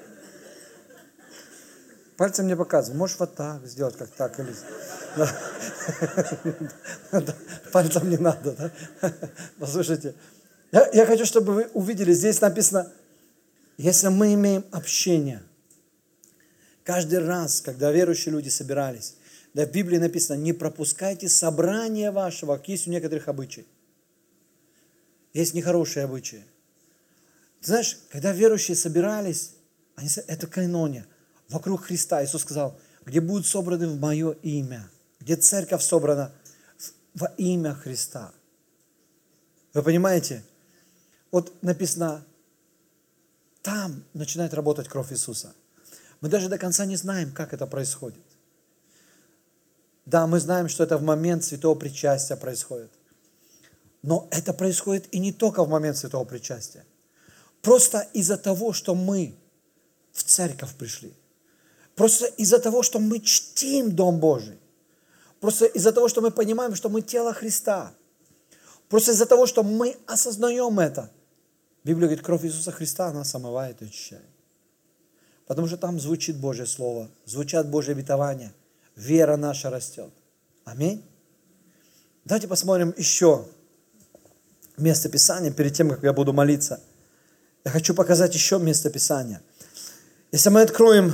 S1: Пальцем не показывай. Можешь вот так сделать, как так. Или... Пальцем не надо, да? Послушайте, я хочу, чтобы вы увидели, здесь написано, если мы имеем общение, каждый раз, когда верующие люди собирались, да, в Библии написано, не пропускайте собрание вашего, как есть у некоторых обычаи. Есть нехорошие обычаи. Ты знаешь, когда верующие собирались, это кайнония, вокруг Христа. Иисус сказал, где будут собраны в мое имя, где церковь собрана во имя Христа. Вы понимаете? Вот написано, там начинает работать кровь Иисуса. Мы даже до конца не знаем, как это происходит. Да, мы знаем, что это в момент святого причастия происходит. Но это происходит и не только в момент святого причастия. Просто из-за того, что мы в церковь пришли. Просто из-за того, что мы чтим Дом Божий. Просто из-за того, что мы понимаем, что мы тело Христа. Просто из-за того, что мы осознаем это. Библия говорит, кровь Иисуса Христа, она омывает и очищает. Потому что там звучит Божье Слово, звучат Божьи обетования. Вера наша растет. Аминь. Давайте посмотрим еще место Писания, перед тем, как я буду молиться. Я хочу показать еще место Писания. Если мы откроем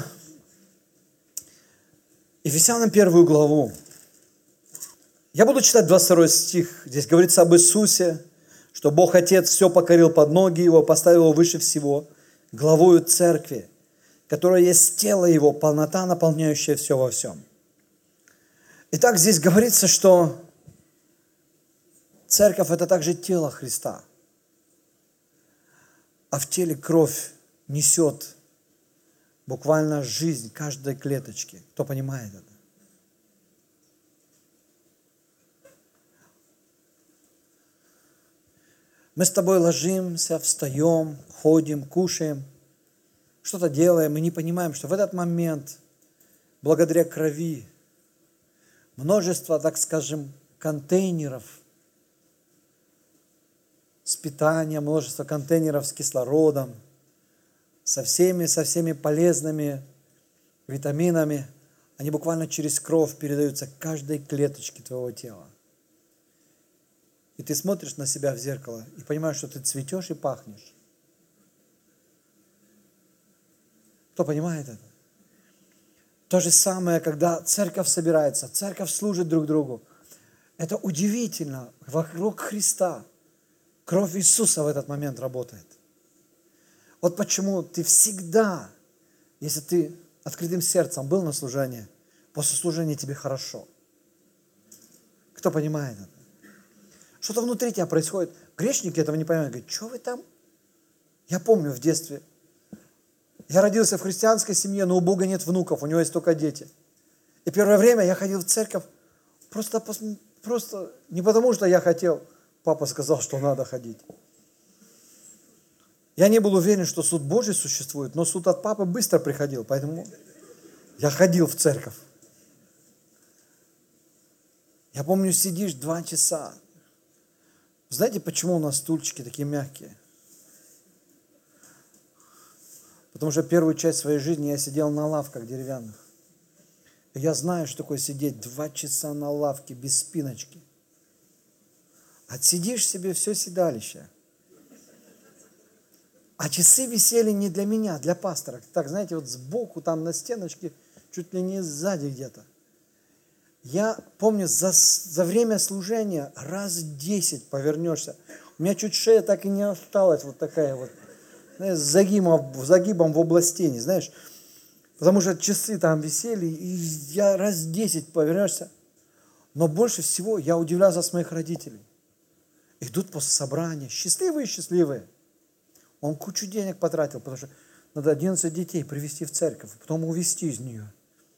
S1: Ефесянам 1 главу, я буду читать 22 стих. Здесь говорится об Иисусе, что Бог Отец все покорил под ноги Его, поставил Его выше всего, главою церкви, которая есть тело Его, полнота, наполняющая все во всем. Итак, здесь говорится, что церковь – это также тело Христа, а в теле кровь несет буквально жизнь каждой клеточки. Кто понимает это? Мы с тобой ложимся, встаем, ходим, кушаем, что-то делаем, и не понимаем, что в этот момент, благодаря крови, множество, так скажем, контейнеров с питанием, множество контейнеров с кислородом, со всеми полезными витаминами, они буквально через кровь передаются каждой клеточке твоего тела. И ты смотришь на себя в зеркало и понимаешь, что ты цветешь и пахнешь. Кто понимает это? То же самое, когда церковь собирается, церковь служит друг другу. Это удивительно. Вокруг Христа кровь Иисуса в этот момент работает. Вот почему ты всегда, если ты открытым сердцем был на служении, после служения тебе хорошо. Кто понимает это? Что-то внутри тебя происходит. Грешники этого не понимают. Говорят, что вы там? Я помню в детстве. Я родился в христианской семье, но у Бога нет внуков, у него есть только дети. И первое время я ходил в церковь просто не потому, что я хотел. Папа сказал, что надо ходить. Я не был уверен, что суд Божий существует, но суд от папы быстро приходил, поэтому я ходил в церковь. Я помню, сидишь 2 часа. Знаете, почему у нас стульчики такие мягкие? Потому что первую часть своей жизни я сидел на лавках деревянных. И я знаю, что такое сидеть 2 часа на лавке без спиночки. Отсидишь себе все седалище. А часы висели не для меня, а для пастора. Так, знаете, вот сбоку, там на стеночке, чуть ли не сзади где-то. Я помню, за время служения раз 10 повернешься. У меня чуть шея так и не осталась вот такая вот, знаешь, с загибом в областении, знаешь. Потому что часы там висели, и я раз 10 повернешься. Но больше всего я удивлялся с моих родителей. Идут после собрания, счастливые. Он кучу денег потратил, потому что надо 11 детей привезти в церковь, потом увезти из нее.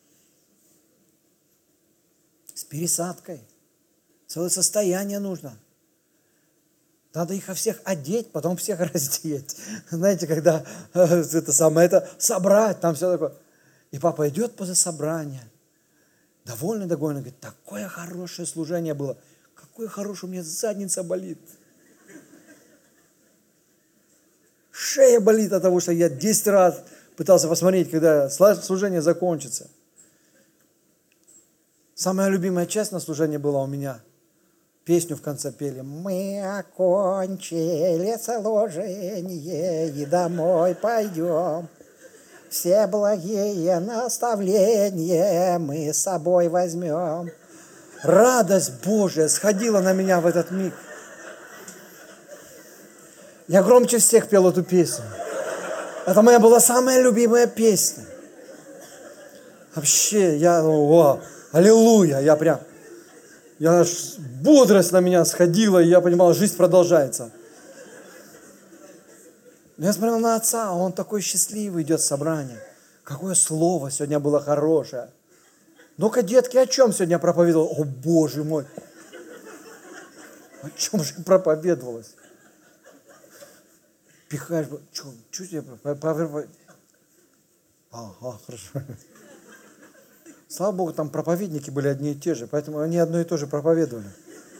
S1: С пересадкой. Целое состояние нужно. Надо их всех одеть, потом всех раздеть. Знаете, когда это собрать, там все такое. И папа идет после собрания, довольный, говорит, такое хорошее служение было. Какое хорошее, у меня задница болит. Шея болит от того, что я 10 раз пытался посмотреть, когда служение закончится. Самая любимая часть на служении была у меня. Песню в конце пели. Мы окончили служение и домой пойдем. Все благие наставления мы с собой возьмем. Радость Божия сходила на меня в этот миг. Я громче всех пел эту песню. Это моя была самая любимая песня. Вообще, аллилуйя, бодрость на меня сходила, и я понимал, жизнь продолжается. Я смотрел на отца, он такой счастливый идет в собрание. Какое слово сегодня было хорошее. Ну-ка, детки, о чем сегодня проповедовал? О, Боже мой! О чем же проповедовалось? Пихаешь, что тебе проповедовать? Ага, хорошо. Слава Богу, там проповедники были одни и те же, поэтому они одно и то же проповедовали.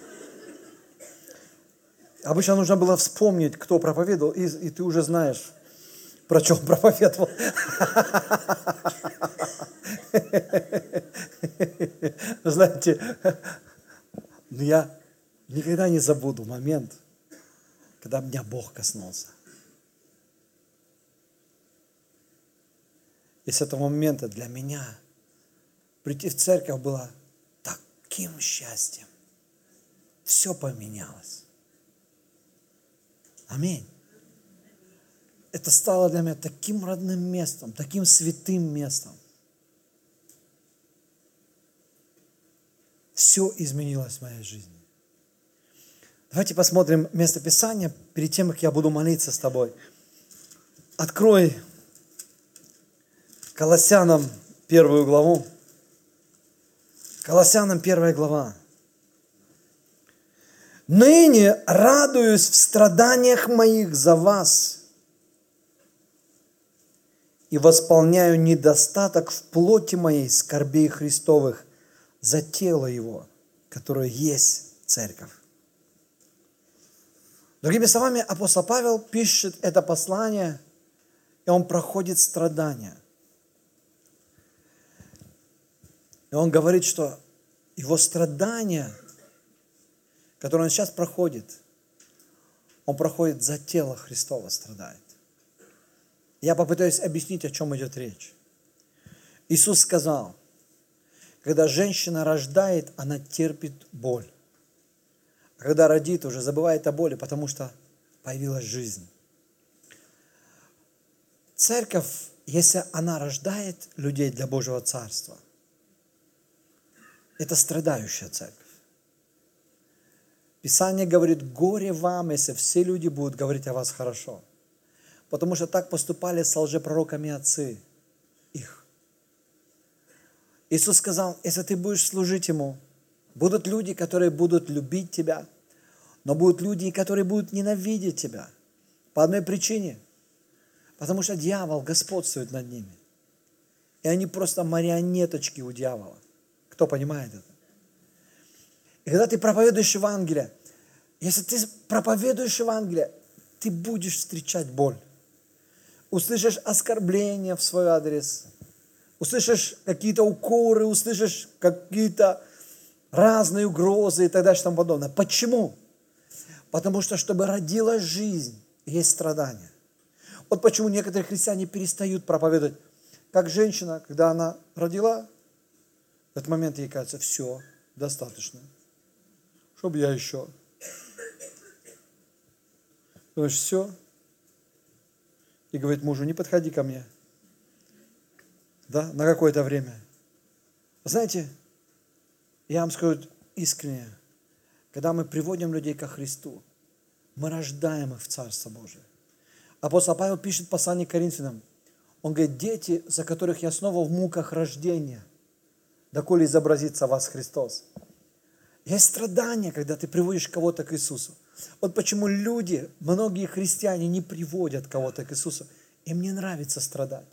S1: Обычно нужно было вспомнить, кто проповедовал, и ты уже знаешь, про что он проповедовал. Знаете, но я никогда не забуду момент, когда меня Бог коснулся. И с этого момента для меня прийти в церковь было таким счастьем. Все поменялось. Аминь. Это стало для меня таким родным местом, таким святым местом. Все изменилось в моей жизни. Давайте посмотрим место Писания перед тем, как я буду молиться с тобой. Открой Колоссянам 1 главу. Колоссянам 1 глава. «Ныне радуюсь в страданиях моих за вас и восполняю недостаток в плоти моей скорбей Христовых за тело Его, которое есть церковь». Другими словами, апостол Павел пишет это послание, и он проходит страдания. И он говорит, что его страдания, которые он сейчас проходит, он проходит за тело Христова, страдает. Я попытаюсь объяснить, о чем идет речь. Иисус сказал, когда женщина рождает, она терпит боль. А когда родит, уже забывает о боли, потому что появилась жизнь. Церковь, если она рождает людей для Божьего Царства, это страдающая церковь. Писание говорит, горе вам, если все люди будут говорить о вас хорошо. Потому что так поступали с лжепророками отцы их. Иисус сказал, если ты будешь служить Ему, будут люди, которые будут любить тебя, но будут люди, которые будут ненавидеть тебя. По одной причине. Потому что дьявол господствует над ними. И они просто марионеточки у дьявола. Кто понимает это? И когда ты проповедуешь Евангелие, если ты проповедуешь Евангелие, ты будешь встречать боль. Услышишь оскорбления в свой адрес, услышишь какие-то укоры, услышишь какие-то разные угрозы и так далее и тому подобное. Почему? Потому что, чтобы родилась жизнь, есть страдания. Вот почему некоторые христиане перестают проповедовать. Как женщина, когда она родила, в этот момент ей кажется, все, достаточно. Чтобы я еще. Думаешь, все. И говорит мужу, не подходи ко мне. Да, на какое-то время. Знаете, я вам скажу искренне, когда мы приводим людей ко Христу, мы рождаем их в Царство Божие. Апостол Павел пишет в послании к Коринфянам, он говорит, дети, за которых я снова в муках рождения, доколе изобразится вас Христос. Есть страдания, когда ты приводишь кого-то к Иисусу. Вот почему люди, многие христиане не приводят кого-то к Иисусу. Им не нравится страдать.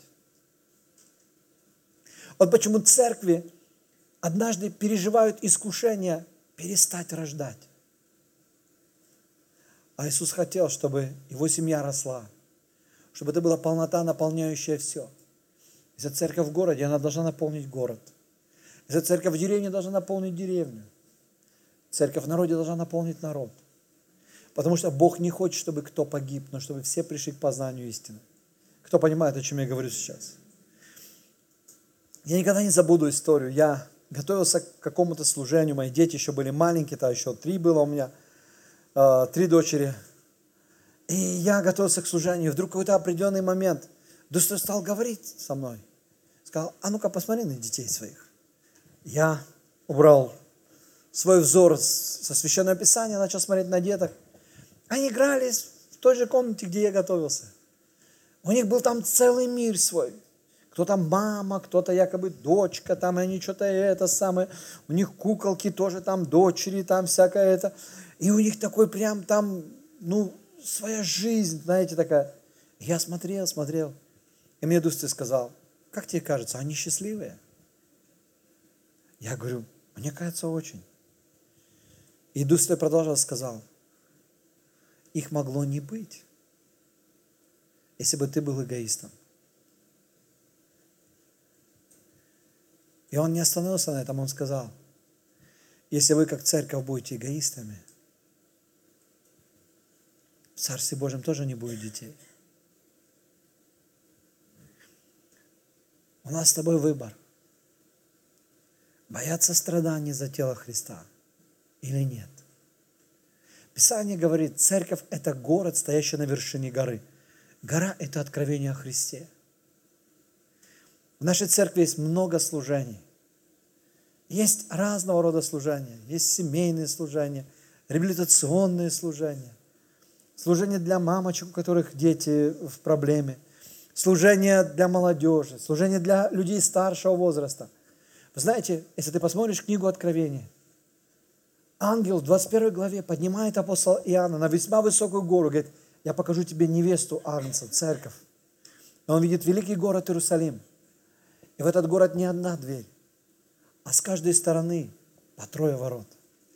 S1: Вот почему церкви однажды переживают искушение перестать рождать. А Иисус хотел, чтобы его семья росла, чтобы это была полнота, наполняющая все. Если церковь в городе, она должна наполнить город. Если церковь в деревне должна наполнить деревню. Церковь в народе должна наполнить народ. Потому что Бог не хочет, чтобы кто погиб, но чтобы все пришли к познанию истины. Кто понимает, о чем я говорю сейчас? Я никогда не забуду историю. Я готовился к какому-то служению, мои дети еще были маленькие, то еще 3 было у меня, 3 дочери. И я готовился к служению, и вдруг в какой-то определенный момент Дух Святой стал говорить со мной. Сказал, а ну-ка посмотри на детей своих. Я убрал свой взор со Священного Писания, начал смотреть на деток. Они играли в той же комнате, где я готовился. У них был там целый мир свой. Кто-то мама, кто-то якобы дочка, там они что-то это самое. У них куколки тоже там, дочери, там всякое это. И у них такой прям там, своя жизнь, знаете, такая. Я смотрел. И мне Дух Святой сказал, как тебе кажется, они счастливые? Я говорю, мне кажется, очень. И Дух Святой продолжал, сказал, их могло не быть, если бы ты был эгоистом. И он не остановился на этом, он сказал, если вы как церковь будете эгоистами, в Царстве Божьем тоже не будет детей. У нас с тобой выбор. Бояться страданий за тело Христа или нет. Писание говорит, церковь – это город, стоящий на вершине горы. Гора – это откровение о Христе. В нашей церкви есть много служений. Есть разного рода служения. Есть семейные служения, реабилитационные служения, служение для мамочек, у которых дети в проблеме, служение для молодежи, служение для людей старшего возраста. Вы знаете, если ты посмотришь книгу Откровения, ангел в 21 главе поднимает апостола Иоанна на весьма высокую гору, говорит, я покажу тебе невесту Агнца, церковь. И он видит великий город Иерусалим. И в этот город не одна дверь, а с каждой стороны по 3 ворот.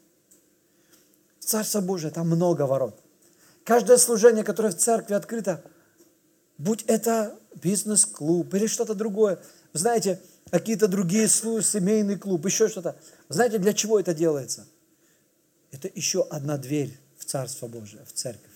S1: В Царство Божие там много ворот. Каждое служение, которое в церкви открыто, будь это бизнес-клуб или что-то другое, вы знаете, какие-то другие семейный клуб, еще что-то. Знаете, для чего это делается? Это еще одна дверь в Царство Божие, в церковь.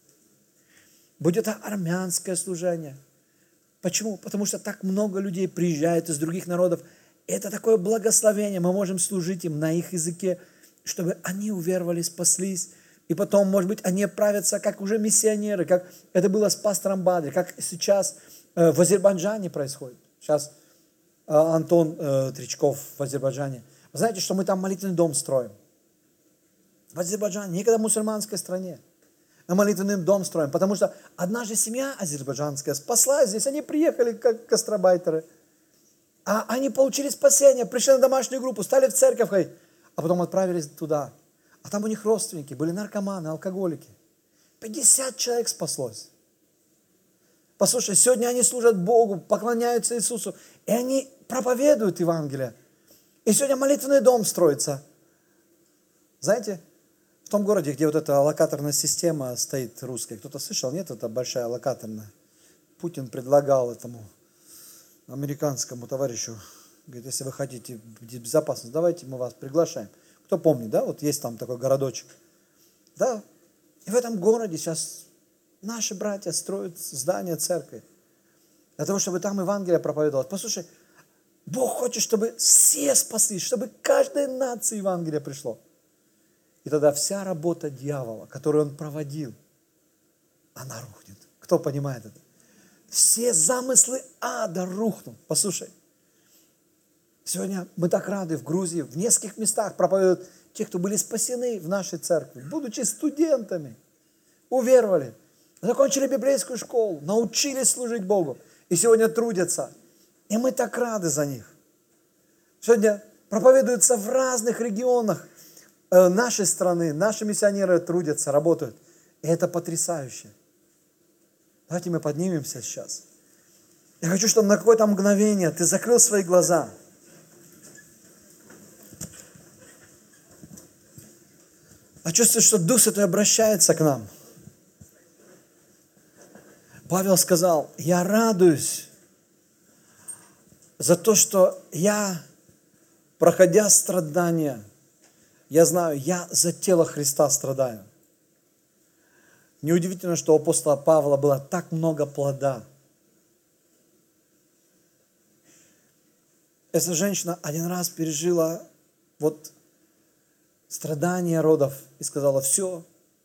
S1: Будь это армянское служение. Почему? Потому что так много людей приезжает из других народов. Это такое благословение. Мы можем служить им на их языке, чтобы они уверовали, спаслись. И потом, может быть, они отправятся как уже миссионеры, как это было с пастором Бадри, как сейчас в Азербайджане происходит. Сейчас Антон Тричков в Азербайджане. Вы знаете, что мы там молитвенный дом строим? В Азербайджане, никогда в мусульманской стране. Мы молитвенный дом строим, потому что одна же семья азербайджанская спаслась здесь, они приехали как гастарбайтеры, а они получили спасение, пришли на домашнюю группу, стали в церковь ходить, а потом отправились туда. А там у них родственники, были наркоманы, алкоголики. 50 человек спаслось. Послушай, сегодня они служат Богу, поклоняются Иисусу, и они проповедуют Евангелие. И сегодня молитвенный дом строится. Знаете, в том городе, где вот эта локаторная система стоит русская, кто-то слышал, нет, это большая локаторная. Путин предлагал этому американскому товарищу, говорит, если вы хотите безопасность, давайте мы вас приглашаем. Кто помнит, да, вот есть там такой городочек. Да, и в этом городе сейчас наши братья строят здание церкви, для того, чтобы там Евангелие проповедовалось. Послушай, Бог хочет, чтобы все спаслись, чтобы каждой нации Евангелие пришло. И тогда вся работа дьявола, которую он проводил, она рухнет. Кто понимает это? Все замыслы ада рухнут. Послушай, сегодня мы так рады в Грузии, в нескольких местах проповедуют те, кто были спасены в нашей церкви, будучи студентами, уверовали, закончили библейскую школу, научились служить Богу и сегодня трудятся. И мы так рады за них. Сегодня проповедуются в разных регионах нашей страны, наши миссионеры трудятся, работают. И это потрясающе. Давайте мы поднимемся сейчас. Я хочу, чтобы на какое-то мгновение ты закрыл свои глаза. А чувствую, что Дух Святой обращается к нам. Павел сказал, я радуюсь за то, что я проходя страдания, я знаю, я за тело Христа страдаю. Неудивительно, что у апостола Павла было так много плода. Эта женщина один раз пережила страдания родов и сказала: все,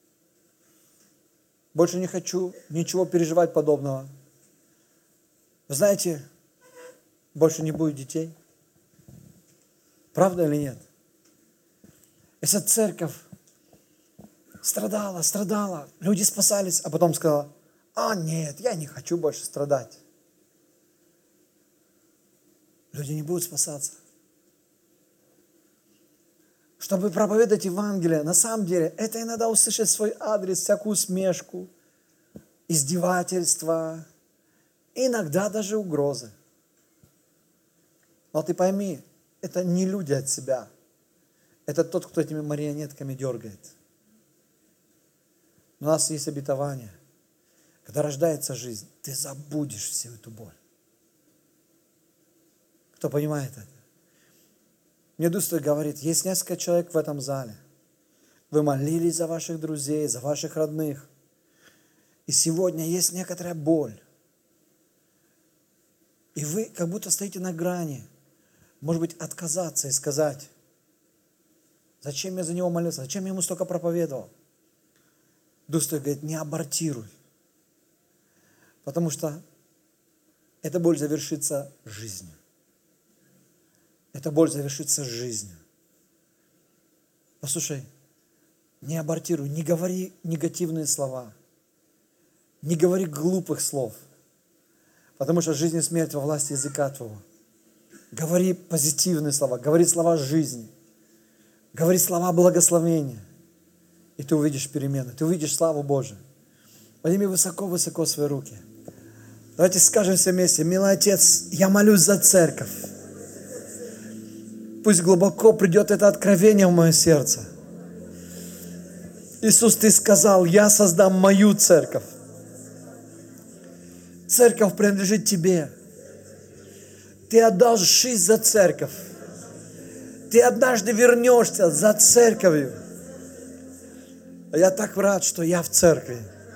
S1: больше не хочу ничего переживать подобного. Вы знаете, больше не будет детей. Правда или нет? Эта церковь страдала, люди спасались, а потом сказала: нет, я не хочу больше страдать. Люди не будут спасаться. Чтобы проповедовать Евангелие, на самом деле, это иногда услышать свой адрес, всякую усмешку, издевательства, иногда даже угрозы. Но ты пойми, это не люди от себя. Это тот, кто этими марионетками дергает. У нас есть обетование. Когда рождается жизнь, ты забудешь всю эту боль. Кто понимает это? Мне Дух Святой говорит, есть несколько человек в этом зале. Вы молились за ваших друзей, за ваших родных. И сегодня есть некоторая боль. И вы как будто стоите на грани. Может быть, отказаться и сказать: зачем я за него молился, зачем я ему столько проповедовал? Дух Святой говорит: не абортируй. Потому что эта боль завершится жизнью. Эта боль завершится жизнью. Послушай, не абортируй, не говори негативные слова. Не говори глупых слов. Потому что жизнь и смерть во власти языка твоего. Говори позитивные слова, говори слова жизни. Говори слова благословения. И ты увидишь перемены, ты увидишь славу Божию. Подними высоко-высоко свои руки. Давайте скажем все вместе: милый Отец, я молюсь за церковь. Пусть глубоко придет это откровение в мое сердце. Иисус, Ты сказал: я создам мою церковь. Церковь принадлежит Тебе. Ты отдал жизнь за церковь. Ты однажды вернешься за церковью. Я так рад, что я в церкви.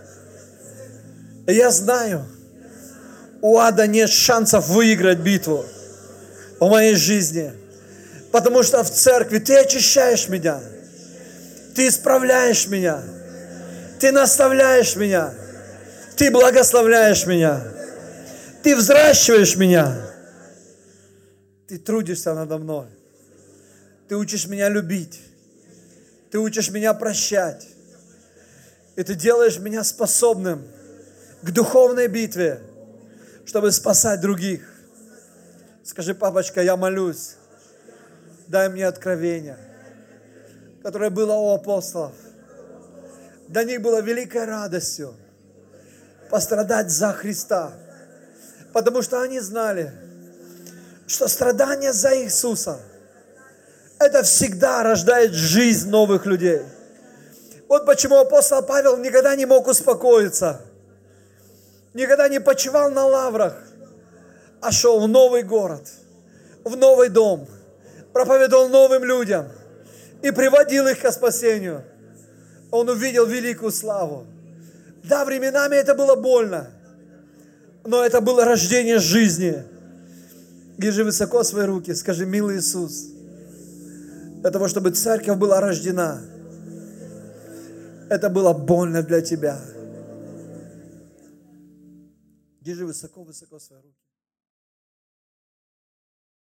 S1: И я знаю, у ада нет шансов выиграть битву в моей жизни. Потому что в церкви Ты очищаешь меня. Ты исправляешь меня. Ты наставляешь меня. Ты благословляешь меня. Ты взращиваешь меня. Ты трудишься надо мной. Ты учишь меня любить. Ты учишь меня прощать. И Ты делаешь меня способным к духовной битве, чтобы спасать других. Скажи: папочка, я молюсь. Дай мне откровение, которое было у апостолов. Для них было великой радостью пострадать за Христа. Потому что они знали, что страдание за Иисуса — это всегда рождает жизнь новых людей. Вот почему апостол Павел никогда не мог успокоиться, никогда не почивал на лаврах, а шел в новый город, в новый дом, проповедовал новым людям и приводил их ко спасению. Он увидел великую славу. Да, временами это было больно, но это было рождение жизни. Держи высоко свои руки, скажи: милый Иисус, для того, чтобы церковь была рождена, это было больно для Тебя. Держи высоко-высоко свои руки.